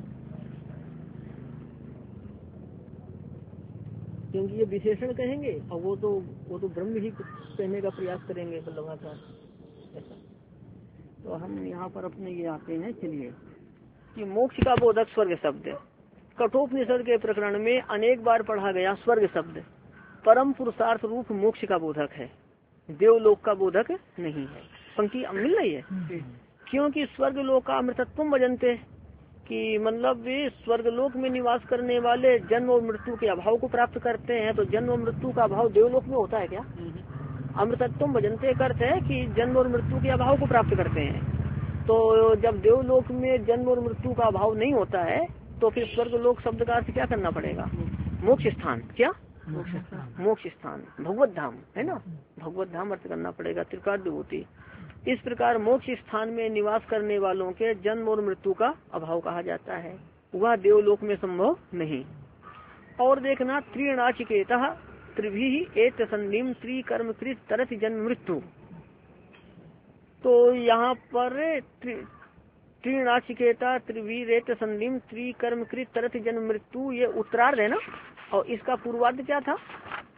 Speaker 1: क्योंकि ये विशेषण कहेंगे और वो तो वो तो ब्रह्म ही कहने का प्रयास करेंगे वल्लभाचार्य। ऐसा तो हम यहाँ पर अपने ये आते हैं, चलिए, कि मोक्ष का बोधक स्वर्ग शब्द, कठोपनिषद के प्रकरण में अनेक बार पढ़ा गया स्वर्ग शब्द परम पुरुषार्थ रूप मोक्ष का बोधक है, देवलोक का बोधक नहीं है। पंक्ति अब मिल रही है, क्योंकि स्वर्ग लोक का अमृतत्व भजनते, कि मतलब वे स्वर्ग लोक में निवास करने वाले जन्म और मृत्यु के अभाव को प्राप्त करते हैं। तो जन्म और मृत्यु का अभाव देवलोक में होता है क्या? अमृतत्व भजनते का अर्थ है कि जन्म और मृत्यु के अभाव को प्राप्त करते हैं। तो जब देवलोक में जन्म और मृत्यु का अभाव नहीं होता है तो फिर स्वर्ग लोक शब्द का अर्थ क्या करना पड़ेगा? मोक्ष स्थान। क्या? मोक्ष स्थान, भगवत धाम है ना, भगवत धाम अर्थ करना पड़ेगा, त्रिकाल विभूति। इस प्रकार मोक्ष स्थान में निवास करने वालों के जन्म और मृत्यु का अभाव कहा जाता है, वह देवलोक में संभव नहीं। और देखना, त्रिनाचिकेतः त्रिभिः एत संधिम त्रिकर्म कृत तरत जन्म मृत्यु। तो यहाँ पर त्रिनाचिकेता त्रिवीरेत संधिम त्रिकर्म कृत तरत जन्म मृत्यु, ये उत्तरार्ध है ना, और इसका पूर्वार्ध क्या था?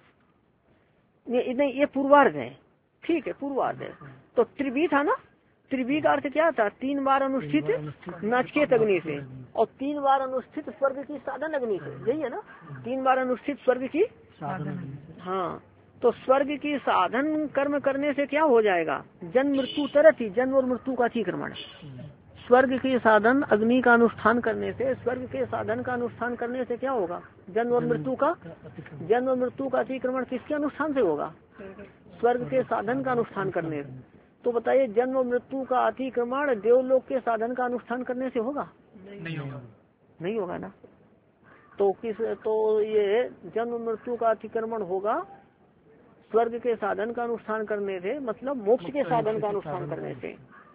Speaker 1: ये नहीं, ये पूर्वार्ध है, ठीक है, पूर्वार्ध है। तो त्रिवी था ना, त्रिवी का अर्थ क्या था? तीन बार अनुष्ठित नाचिकेत अग्नि से, और तीन बार अनुष्ठित स्वर्ग की साधन अग्नि से, यही है ना, तीन बार अनुष्ठित स्वर्ग की साधन। हाँ, तो स्वर्ग की साधन कर्म करने से क्या हो जाएगा? जन्म मृत्यु तरत ही, जन्म और मृत्यु का अतिक्रमण। स्वर्ग के साधन अग्नि का अनुष्ठान करने से, स्वर्ग के साधन का अनुष्ठान करने से क्या होगा? जन्म और मृत्यु का, जन्म और मृत्यु का अतिक्रमण किसके अनुष्ठान से होगा? स्वर्ग के साधन का अनुष्ठान करने से। तो बताइए, जन्म और मृत्यु का अतिक्रमण देवलोक के साधन का अनुष्ठान करने से होगा?
Speaker 2: नहीं होगा,
Speaker 1: नहीं होगा ना। तो किस, तो ये जन्म मृत्यु का अतिक्रमण होगा स्वर्ग के साधन का अनुष्ठान करने से, मतलब मोक्ष के साधन का अनुष्ठान करने से।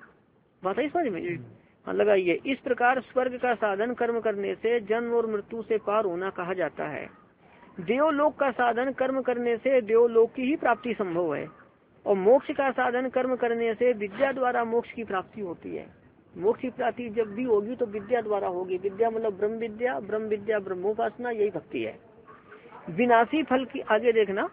Speaker 1: बात है समझ में? हाँ, लगाइए। इस प्रकार स्वर्ग का साधन कर्म करने से जन्म और मृत्यु से पार होना कहा जाता है। देवलोक का साधन कर्म करने से देवलोक की ही प्राप्ति संभव है, और मोक्ष का साधन कर्म करने से विद्या द्वारा मोक्ष की प्राप्ति होती है। मोक्ष की प्राप्ति जब भी होगी तो विद्या द्वारा होगी। विद्या मतलब ब्रह्म विद्या, ब्रह्म विद्या ब्रह्मोपासना, यही भक्ति है। विनाशी फल की, आगे देखना,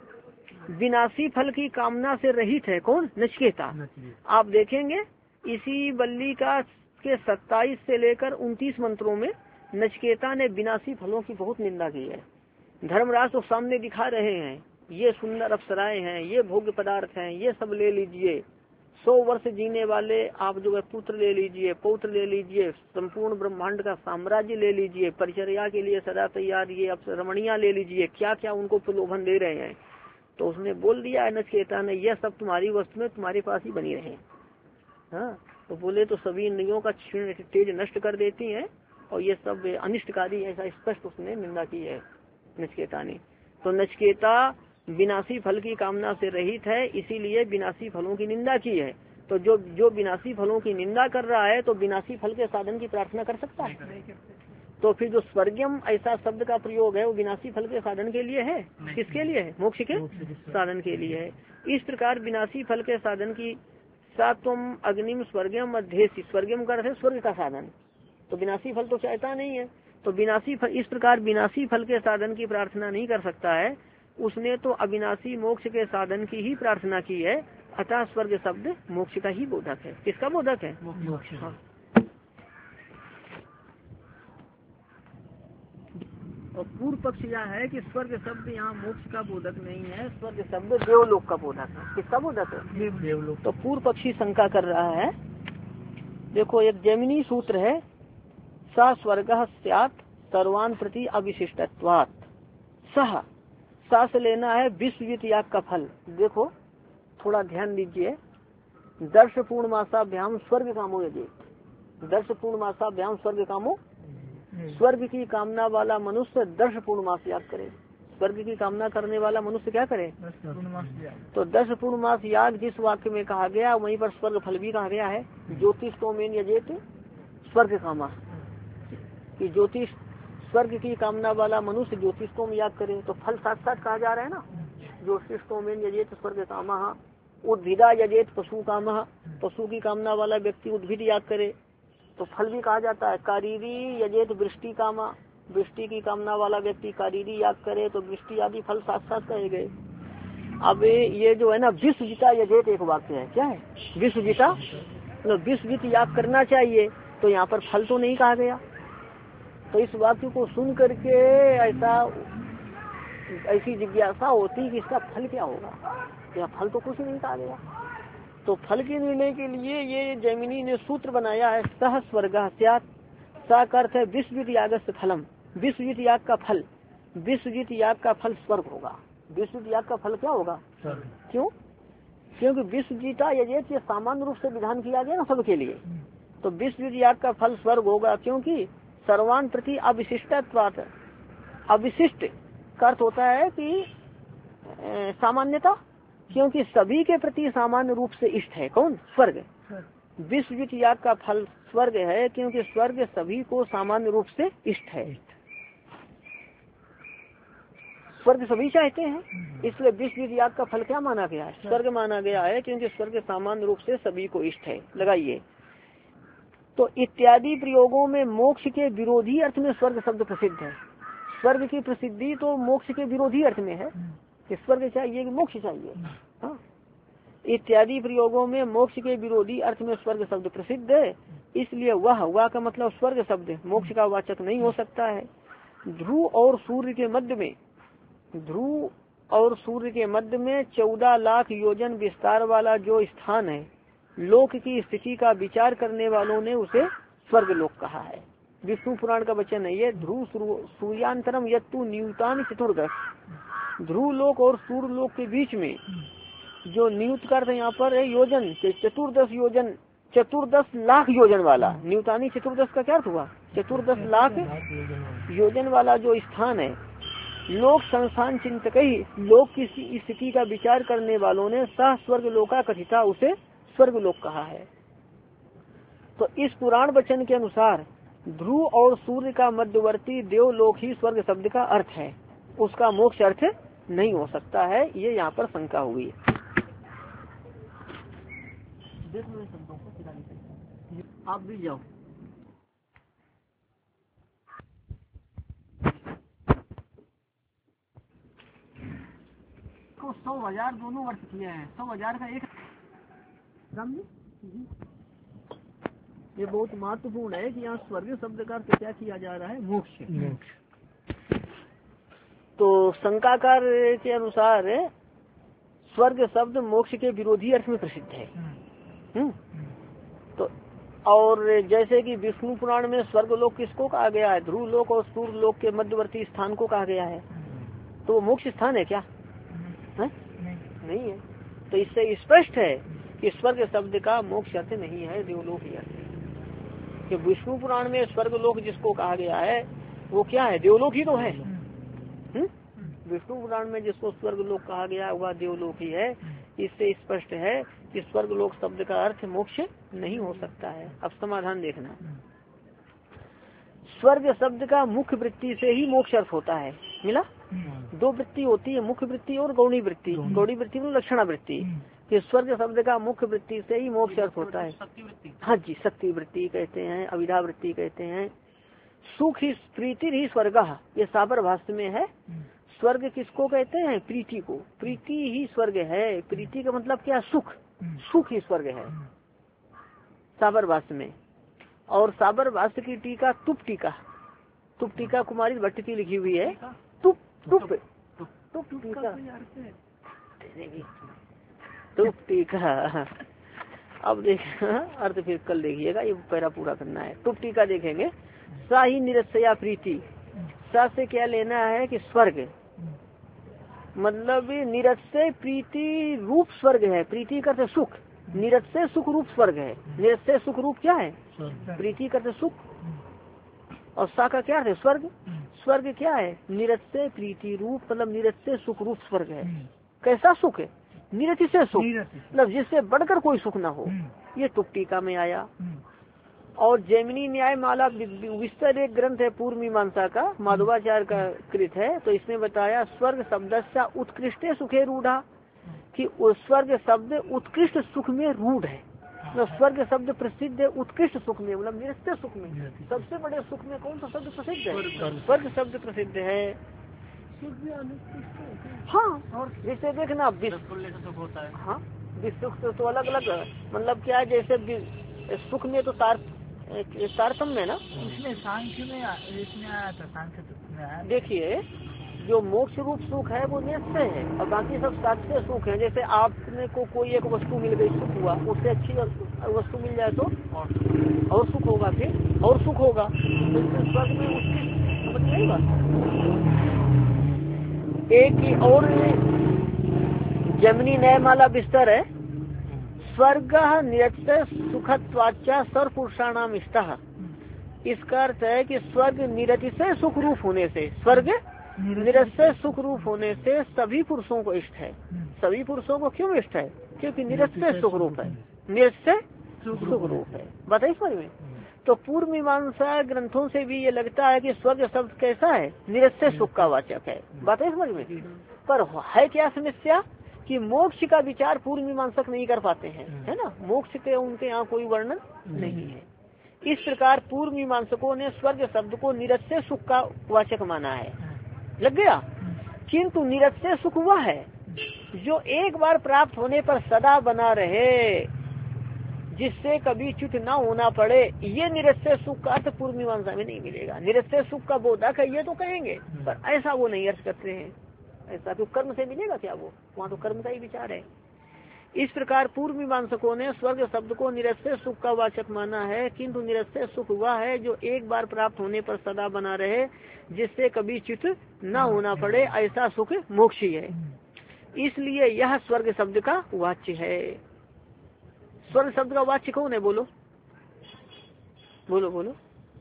Speaker 1: विनाशी फल की कामना से रहित है कौन? नचिकेता। आप देखेंगे इसी बल्ली का के सत्ताईस से लेकर उनतीस मंत्रों में नचिकेता ने विनाशी फलों की बहुत निंदा की है। धर्मराज तो सामने दिखा रहे हैं, ये सुंदर अप्सराएं हैं, ये भोग्य पदार्थ हैं, ये सब ले लीजिए, सौ वर्ष जीने वाले आप जो है पुत्र ले लीजिए, पौत्र ले लीजिए, संपूर्ण ब्रह्मांड का साम्राज्य ले लीजिए, परिचर्या के लिए सदा तैयार ये रमणियां ले लीजिए, क्या क्या उनको प्रलोभन दे रहे हैं। तो उसने बोल दिया है नचिकेता ने, यह सब तुम्हारी वस्तु में तुम्हारे पास ही बनी रहे। हाँ, तो बोले तो सभी इंद्रियों का क्षीण तेज नष्ट कर देती हैं, और ये सब अनिष्टकारी, ऐसा स्पष्ट उसने निंदा की है नचिकेता ने। तो नचिकेता विनाशी फल की कामना से रहित है, इसीलिए विनाशी फलों की निंदा की है। तो जो जो विनाशी फलों की निंदा कर रहा है तो विनाशी फल के साधन की प्रार्थना कर सकता है? तो फिर जो स्वर्गम ऐसा शब्द का प्रयोग है वो विनाशी फल के साधन के लिए है? किसके लिए है? मोक्ष के साधन के लिए है। इस प्रकार विनाशी फल के साधन की सात्वम अग्निम स्वर्गम अध्येसी, स्वर्गम का अर्थ है स्वर्ग का साधन, तो विनाशी फल तो चाहता नहीं है। तो विनाशी फल, इस प्रकार विनाशी फल के साधन की प्रार्थना नहीं कर सकता है, उसने तो अविनाशी मोक्ष के साधन की ही प्रार्थना की है। अतः स्वर्ग शब्द मोक्ष का ही बोधक है। किसका बोधक है? मोक्ष। हाँ। और पूर्व पक्ष यह है कि स्वर्ग शब्द यहाँ मोक्ष का बोधक नहीं है, स्वर्ग शब्द देवलोक का बोधक है। किसका बोधक है? देवलोक। तो पूर्व पक्षी शंका कर रहा है। देखो, एक जैमिनी सूत्र है, स स्वर्गः स्यात् सर्वान् प्रति अविशिष्टत्वात्। सह, सा से लेना है विश्वजित याग का फल। देखो थोड़ा ध्यान दीजिए, दर्श पूर्णमासाभ्याम स्वर्ग कामो यदि, दर्श पूर्णमासाभ्याम स्वर्ग कामो, स्वर्ग की कामना वाला मनुष्य दर्श पूर्णमास याग करे। स्वर्ग की कामना करने वाला मनुष्य क्या करे? तो दर्श पूर्णमास याग जिस वाक्य में कहा गया वहीं पर स्वर्ग फल भी कहा गया है। ज्योतिष तो में यजेत स्वर्ग कामा, कि ज्योतिष स्वर्ग की कामना वाला मनुष्य ज्योतिष को याग करे, तो फल साथ साथ कहा जा रहा है ना। ज्योतिष तो में यजेत स्वर्ग कामा, उद्भिदा यजेत पशु कामा, पशु की कामना वाला व्यक्ति उद्भिद याग करे तो फल भी कहा जाता है। कारीरी यजेत वृष्टि कामा, वृष्टि की कामना वाला व्यक्ति कारीरी याग करे तो वृष्टि आदि फल साथ साथ कहे गए। अब ये जो है ना विश्वजिता यजेत एक वाक्य है, क्या है? विश्वजिता, मतलब विश्वजित याग करना चाहिए, तो यहाँ पर फल तो नहीं कहा गया। तो इस वाक्य को सुन करके ऐसा ऐसी जिज्ञासा होती कि इसका फल क्या होगा, या फल तो कुछ नहीं कहा गया। तो फल के निर्णय के लिए ये जैमिनी ने सूत्र बनाया है, सह स्वर्ग स्यात्। सा का अर्थ है विश्वजित याग से फलम, विश्वजित याग का फल, विश्वजित याग का फल स्वर्ग होगा। विश्वजित याग का फल क्या होगा? क्यों? क्योंकि विश्वजीता यजेत ये सामान्य रूप से विधान किया गया ना सबके लिए, तो विश्वजित याग का फल स्वर्ग होगा। क्योंकि सर्वान प्रति अविशिष्टत्वात्, अविशिष्ट का अर्थ होता है कि सामान्यता, क्योंकि सभी के प्रति सामान्य रूप से इष्ट है। कौन? स्वर्ग। विश्वजित याग का फल स्वर्ग है क्योंकि स्वर्ग सभी को सामान्य रूप से इष्ट है। स्वर्ग सभी चाहते हैं, इसलिए विश्वजित याग का फल क्या माना गया है? स्वर्ग माना गया है, क्योंकि स्वर्ग सामान्य रूप से सभी को इष्ट है। लगाइए तो इत्यादि प्रयोगों में मोक्ष के विरोधी अर्थ में स्वर्ग शब्द प्रसिद्ध है। स्वर्ग की प्रसिद्धि तो मोक्ष के विरोधी अर्थ में है कि स्वर्ग चाहिए कि मोक्ष चाहिए। हाँ, इत्यादि प्रयोगों में मोक्ष के विरोधी अर्थ में स्वर्ग शब्द प्रसिद्ध है, इसलिए वह वह का मतलब स्वर्ग शब्द मोक्ष का वाचक नहीं हो सकता है। ध्रुव और सूर्य के मध्य में, ध्रुव और सूर्य के मध्य में चौदह लाख योजन विस्तार वाला जो स्थान है, लोक की स्थिति का विचार करने वालों ने उसे स्वर्ग लोक कहा है। विष्णु पुराण का वचन है ये। ध्रुव सूर्यांतरम यत्तु न्यूतान चतुर्दश, ध्रुव लोक और सूर्य लोक के बीच में जो नियुक्त करते यहाँ पर है योजन, चतुर्दश योजन, चतुर्दश लाख योजन वाला। न्यूतानी चतुर्दश का क्या अर्थ हुआ? चतुर्दश लाख योजन वाला जो स्थान है, लोक संस्थान चिंतक ही लोक की स्थिति का विचार करने वालों ने सह स्वर्ग लोका कथिता उसे स्वर्ग लोक कहा है। तो इस पुराण वचन के अनुसार ध्रुव और सूर्य का मध्यवर्ती देवलोक ही स्वर्ग शब्द का अर्थ है, उसका मोक्ष अर्थ नहीं हो सकता है। ये यहाँ पर शंका हुई। आप भी जाओ। तो सौ हजार दोनों अर्थ किए हैं, सौ हजार का एक। ये बहुत महत्वपूर्ण है कि यहाँ स्वर्ग शब्द का अर्थ क्या किया जा रहा है? मोक्ष। तो शंकाकार के अनुसार स्वर्ग शब्द मोक्ष के विरोधी अर्थ में प्रसिद्ध है। हम्म तो और जैसे कि विष्णु पुराण में स्वर्ग लोक किसको कहा गया है? ध्रुव लोक और सूर्य लोक के मध्यवर्ती स्थान को कहा गया है। तो वो मोक्ष स्थान है क्या? है? नहीं है। तो इससे स्पष्ट है कि स्वर्ग शब्द का मोक्ष अर्थ नहीं है, देवलोक ही अर्थ है। कि विष्णु पुराण में स्वर्ग लोक जिसको कहा गया है वो क्या है? देवलोक ही तो है। हम्म विष्णु पुराण में जिसको स्वर्ग लोक कहा गया वह देवलोक ही है। इससे स्पष्ट है कि स्वर्ग लोक शब्द का अर्थ मोक्ष नहीं हो सकता है। अब समाधान देखना। स्वर्ग शब्द का मुख्य वृत्ति से ही मोक्ष अर्थ होता है। मिला? दो वृत्ति होती है, मुख्य वृत्ति और गौणी वृत्ति। गौणी वृत्ति में लक्षणा वृत्ति। कि स्वर्ग शब्द का मुख्य वृत्ति से ही मोक्ष अर्थ होता है। हाँ जी, शक्ति वृत्ति कहते हैं, अविधा वृत्ति कहते हैं। सुख ही प्रीति ही स्वर्ग, ये साबर भाष्य में है। स्वर्ग किसको कहते हैं? प्रीति को। प्रीति ही स्वर्ग है। प्रीति का मतलब क्या? सुख। सुख ही स्वर्ग है साबर भाष्य में। और साबर भाष्य की टीका तुप टीका, तुप टीका कुमारी भट्ट की लिखी हुई है। तुप तुप तुप टीका, तुप टीका। अब देख अर्थ फिर कल देखिएगा, ये पैरा पूरा करना है। तुप टीका देखेंगे। सा ही निरस्या प्रीति, सा से क्या लेना है कि स्वर्ग, मतलब निरस्य प्रीति रूप स्वर्ग है। प्रीति करते सुख, निरस्य सुख रूप स्वर्ग है। निरस्य सुख रूप क्या है? प्रीति करते सुख, और सा का क्या है? स्वर्ग। स्वर्ग क्या है? निरस्य प्रीति रूप, मतलब निरस्य सुख रूप स्वर्ग है। कैसा सुख है? निरति से सुख, मतलब जिससे बढ़कर कोई सुख ना हो। ये तुक टीका में आया। और जैमिनी न्याय माला विस्तार एक ग्रंथ है पूर्व मीमांसा का, माधवाचार्य का कृत है। तो इसमें बताया स्वर्ग शब्द से उत्कृष्ट सुखे रूढ़ा, कि स्वर्ग शब्द उत्कृष्ट सुख में रूढ़ है। तो स्वर्ग शब्द प्रसिद्ध है उत्कृष्ट सुख में, मतलब निरस्त सुख में। सबसे बड़े सुख में कौन सा शब्द प्रसिद्ध है? स्वर्ग शब्द प्रसिद्ध है। हाँ, और जैसे देखना होता है। हाँ, सुख तो अलग अलग, मतलब क्या है? जैसे सुख में तो तार तारतम्य है ना। इसमें सांख्य में इसमें आया था, सांख्य में आया। देखिए जो मोक्ष रूप सुख है वो निश्चय है और बाकी सब साध्य सुख है। जैसे आपने को कोई एक वस्तु मिल गई, सुख हुआ, उससे अच्छी वस्तु मिल जाए तो और सुख होगा, फिर और सुख होगा। तो स्वर्ग में उसकी समझ नहीं बात। एक ही और जमनी न्यायमाला विस्तार है, स्वर्ग निरस्य सुखत्वाचा सर्वपुरुषाणाम इष्टः। इसका अर्थ है कि स्वर्ग निरतिशय सुख रूप होने से, स्वर्ग निरतिशय सुख रूप होने से सभी पुरुषों को इष्ट है। सभी पुरुषों को क्यों इष्ट है? क्योंकि निरतिशय सुख रूप है, निरतिशय सुख रूप है। बताइए समझ में। तो पूर्व मीमांसा ग्रंथों से भी ये लगता है कि स्वर्ग शब्द कैसा है? निरतिशय सुख का वाचक है। बताइए समझ में। पर है क्या समस्या कि मोक्ष का विचार पूर्व मीमांसक नहीं कर पाते हैं, है ना। मोक्ष के उनके यहाँ कोई वर्णन नहीं है। इस प्रकार पूर्व मीमांसकों ने स्वर्ग शब्द को निरतिशय सुख का वाचक माना है। लग गया। किंतु निरतिशय सुख वह है जो एक बार प्राप्त होने पर सदा बना रहे, जिससे कभी च्युत ना होना पड़े। ये निरतिशय सुख का अर्थ पूर्व मीमांसा में नहीं मिलेगा। निरतिशय सुख का बोधक है ये तो कहेंगे, पर ऐसा वो नहीं अर्थ करते हैं। ऐसा तो कर्म से मिलेगा क्या? वो वहाँ तो कर्म का ही विचार है। इस प्रकार पूर्व मीमांसकों ने स्वर्ग शब्द को निरतिशय सुख का वाचक माना है। किंतु निरतिशय सुख वह है जो एक बार प्राप्त होने पर सदा बना रहे, जिससे कभी च्युत न होना पड़े। ऐसा सुख मोक्ष है। इसलिए यह स्वर्ग शब्द का वाच्य है। स्वर्ग शब्द का वाच्य कौन है? बोलो बोलो बोलो।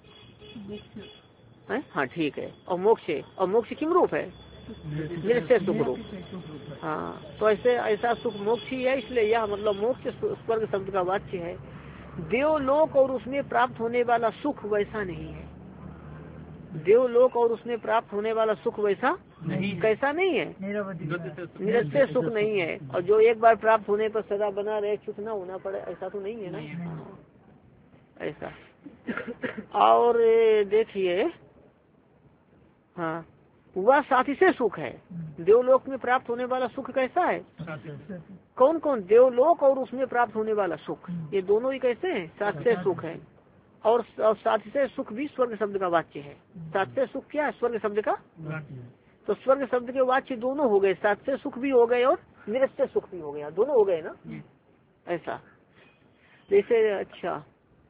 Speaker 1: है? हाँ ठीक है। और मोक्ष है। और मोक्ष किम रूप है? निरतिशय सुख रूप। हाँ, तो ऐसे ऐसा सुख मोक्ष ही है। इसलिए यह मतलब मोक्ष स्वर्ग शब्द का वाच्य है। देवलोक और उसमें प्राप्त होने वाला सुख वैसा नहीं है। देवलोक और उसमें प्राप्त होने वाला सुख वैसा नहीं, कैसा नहीं है? निरतिशय सुख नहीं है। और जो एक बार प्राप्त होने पर सदा बना रहे, च्युत ना होना पड़े, ऐसा तो नहीं है ना। ऐसा। और देखिए, हाँ, वह साथी से सुख है। देवलोक में प्राप्त होने वाला सुख कैसा है? कौन कौन? देवलोक और उसमें प्राप्त होने वाला सुख, ये दोनों ही कैसे हैं? साथ से सुख है। और साथ से सुख भी स्वर्ग शब्द का वाच्य है। साथ से सुख क्या है? स्वर्ग शब्द का। तो स्वर्ग शब्द के वाच्य दोनों हो गए, साथ से सुख भी हो गए और निरतिशय सुख भी हो गया, दोनों हो गए ना। ऐसा जैसे, अच्छा,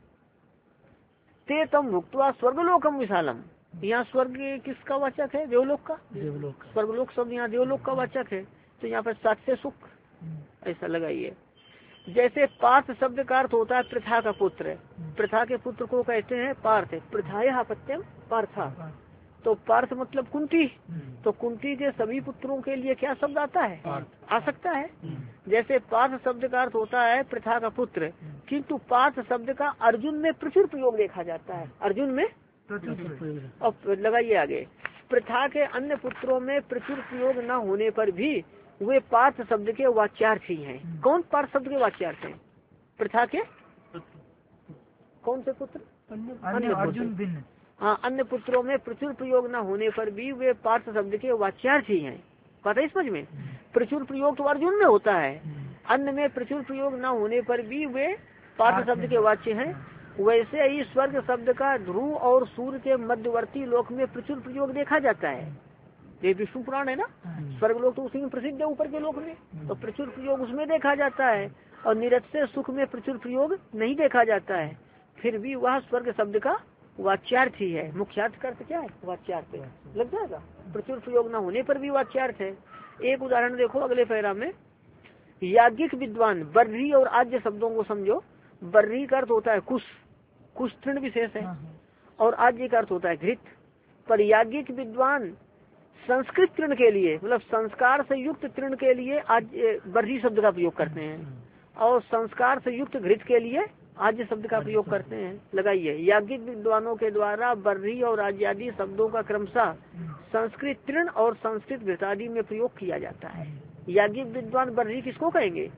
Speaker 1: ते तम भुक्त्वा स्वर्गलोकम विशालम। यहाँ स्वर्ग किसका वाचक है? देवलोक का। देवलोक। स्वर्गलोक शब्द यहाँ देवलोक का वाचक है। तो यहाँ पर साथ से सुख ऐसा लगाइए। जैसे पार्थ शब्द का अर्थ होता है प्रथा का पुत्र। प्रथा के पुत्र को कहते हैं पार्थ। प्रथाया अपत्यम पार्था। तो पार्थ मतलब कुंती। तो कुंती के सभी पुत्रों के लिए क्या शब्द आता है? आ सकता है। जैसे पार्थ शब्द का अर्थ होता है प्रथा का पुत्र, किंतु पार्थ शब्द का अर्जुन में प्रचुर प्रयोग देखा जाता है। अर्जुन में और लगाइए आगे, प्रथा के अन्य पुत्रों में प्रचुर प्रयोग न होने पर भी वे पार्थ शब्द के वाच्यार्थी हैं। कौन पार्थ शब्द के वाच्यार्थ हैं? प्रथा के कौन से पुत्र? अन्य अर्जुन। हाँ, अन्य पुत्रों में प्रचुर प्रयोग न होने पर भी वे पार्थ शब्द के वाच्यार्थी हैं। पता है समझ में। प्रचुर प्रयोग तो अर्जुन में होता है, अन्य में प्रचुर प्रयोग न होने पर भी वे पार्थ शब्द के वाच्य हैं। वैसे ही स्वर्ग शब्द का ध्रुव और सूर्य के मध्यवर्ती लोक में प्रचुर प्रयोग देखा जाता है। ये विष्णु पुराण है ना। स्वर्ग लोक तो उसी में प्रसिद्ध है, ऊपर के लोक में, तो प्रचुर प्रयोग उसमें देखा जाता है। और निरतिशय सुख में प्रचुर प्रयोग नहीं देखा जाता है। फिर भी वह स्वर्ग शब्द का वाच्यार्थ ही है। मुख्यार्थ का अर्थ क्या है? वाच्यार्थ लग जाएगा। प्रचुर प्रयोग न होने पर भी वाच्यार्थ है। एक उदाहरण देखो अगले पैरा में। याज्ञिक विद्वान, बर्री और आज्य शब्दों को समझो। बर्री का अर्थ होता है कुश, कुश तृण विशेष है, और आज्य का अर्थ होता है घृत। पर याज्ञिक विद्वान संस्कृत तृण के लिए, मतलब संस्कार से युक्त तृण के लिए आज बर्री शब्द का प्रयोग करते हैं, और संस्कार से युक्त घृत के लिए आज्य शब्द का प्रयोग करते हैं। लगाइए, याज्ञिक विद्वानों के द्वारा बर्री और आज्यादि शब्दों का क्रमशः संस्कृत तृण और संस्कृत घृत आदि में प्रयोग किया जाता है। याज्ञिक विद्वान बर्री किसको कहेंगे?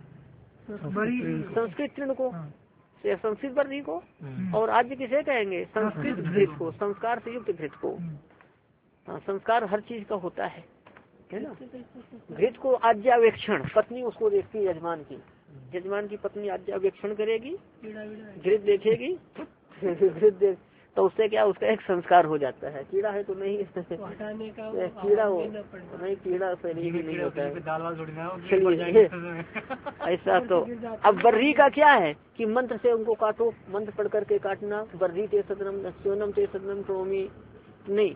Speaker 1: संस्कृत तृण को, संस्कृत बर्री को। और आज्य किसे कहेंगे? संस्कृत घृत को, संस्कार से युक्त घृत को। हाँ, संस्कार हर चीज का होता है, है ना। घृत को आज्यावेक्षण, पत्नी उसको देखती है यजमान की, यजमान की पत्नी आज्यावेक्षण करेगी, घृत देखेगी, घृत देख तो उससे क्या उसका एक संस्कार हो जाता है। कीड़ा है तो नहीं कीड़ा हो नहीं, कीड़ा शरीर भी नहीं होता है। चलिए ऐसा तो अब बर्री का क्या है कि मंत्र से उनको काटो, मंत्र पढ़ करके काटना। बर्री ते सदनम सोनम ते सदनम करोमी नहीं,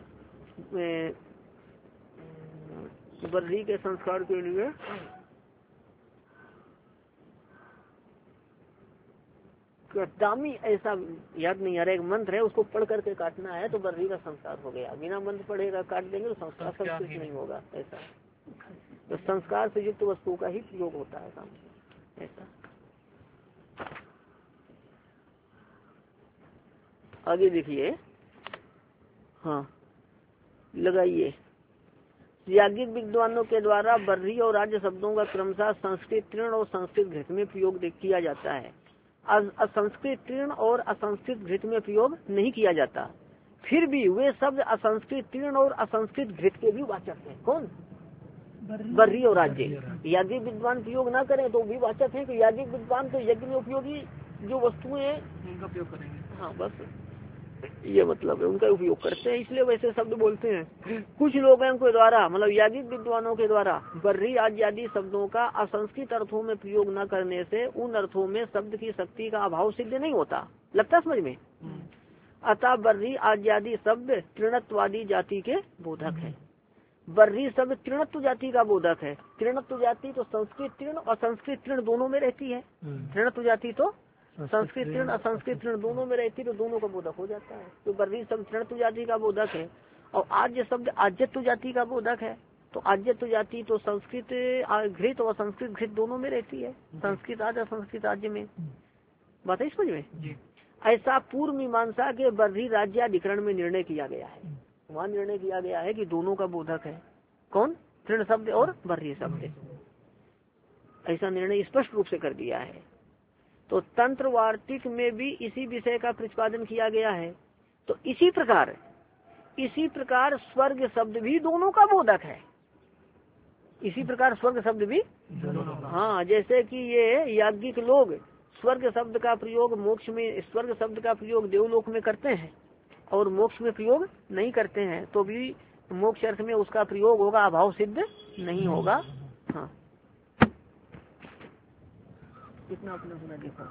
Speaker 1: बर्री के संस्कार के लिए दामी ऐसा याद नहीं आ रहा, एक मंत्र है उसको पढ़ करके काटना है तो बर्री का संस्कार हो गया। बिना मंत्र पढ़ेगा काट देंगे तो संस्कार संस्कृत नहीं होगा। ऐसा तो संस्कार से युक्त वस्तु का ही प्रयोग होता है काम ऐसा। आगे देखिए, हाँ लगाइए। याज्ञिक विद्वानों के द्वारा बर्री और राज्य शब्दों का क्रमशः संस्कृत तृण और संस्कृत घृत में प्रयोग किया जाता है। असंस्कृत तृण और असंस्कृत घृत में प्रयोग नहीं किया जाता। फिर भी वे शब्द असंस्कृत तृण और असंस्कृत घृत के भी वाचक हैं। कौन? बर्री और राज्य। याज्ञिक विद्वान प्रयोग ना करें तो भी वाचक है कि याज्ञिक विद्वान तो यज्ञ में उपयोगी जो वस्तुएं हैं उनका प्रयोग करेंगे। हाँ बस ये मतलब है, उनका उपयोग करते हैं इसलिए वैसे शब्द बोलते हैं। कुछ लोगों के द्वारा मतलब याज्ञिक विद्वानों के द्वारा बर्री आदि शब्दों का असंस्कृत अर्थों में प्रयोग न करने से उन अर्थों में शब्द की शक्ति का अभाव सिद्ध नहीं होता। लगता समझ में? अतः बर्री आदि शब्द तृणत्वादी जाति के बोधक है। बर्री शब्द तृणत्व जाति का बोधक है। तृणत्व जाति तो संस्कृत तृण और संस्कृत तृण दोनों में रहती है। तृणत्व जाति तो संस्कृत तृण असंस्कृत तृण दोनों में रहती है तो दोनों का बोधक हो जाता है। तो बर्री शब्द तृणत्व जाति का बोधक है और आज्य शब्द आज्यत्व जाति का बोधक है। तो आज्यत्व जाति तो संस्कृत घृत और संस्कृत घृत दोनों में रहती है। संस्कृत आज्य संस्कृत आज्य में बात है समझ में। ऐसा पूर्व मीमांसा के बर्री राज्याधिकरण में निर्णय किया गया है। वहाँ निर्णय किया गया है कि दोनों का बोधक है। कौन? तृण शब्द और बर्री शब्द। ऐसा निर्णय स्पष्ट रूप से कर दिया है। तो तंत्र वार्तिक में भी इसी विषय का प्रतिपादन किया गया है। तो इसी प्रकार इसी प्रकार स्वर्ग शब्द भी दोनों का बोधक है। इसी प्रकार स्वर्ग शब्द भी हाँ, जैसे कि ये याज्ञिक लोग स्वर्ग शब्द का प्रयोग मोक्ष में, स्वर्ग शब्द का प्रयोग देवलोक में करते हैं और मोक्ष में प्रयोग नहीं करते हैं, तो भी मोक्ष अर्थ में उसका प्रयोग होगा, अभाव सिद्ध नहीं होगा। हाँ कितना अपना पूरा देखा।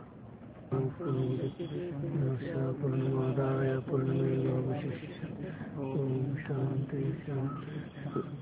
Speaker 1: शांति शांति।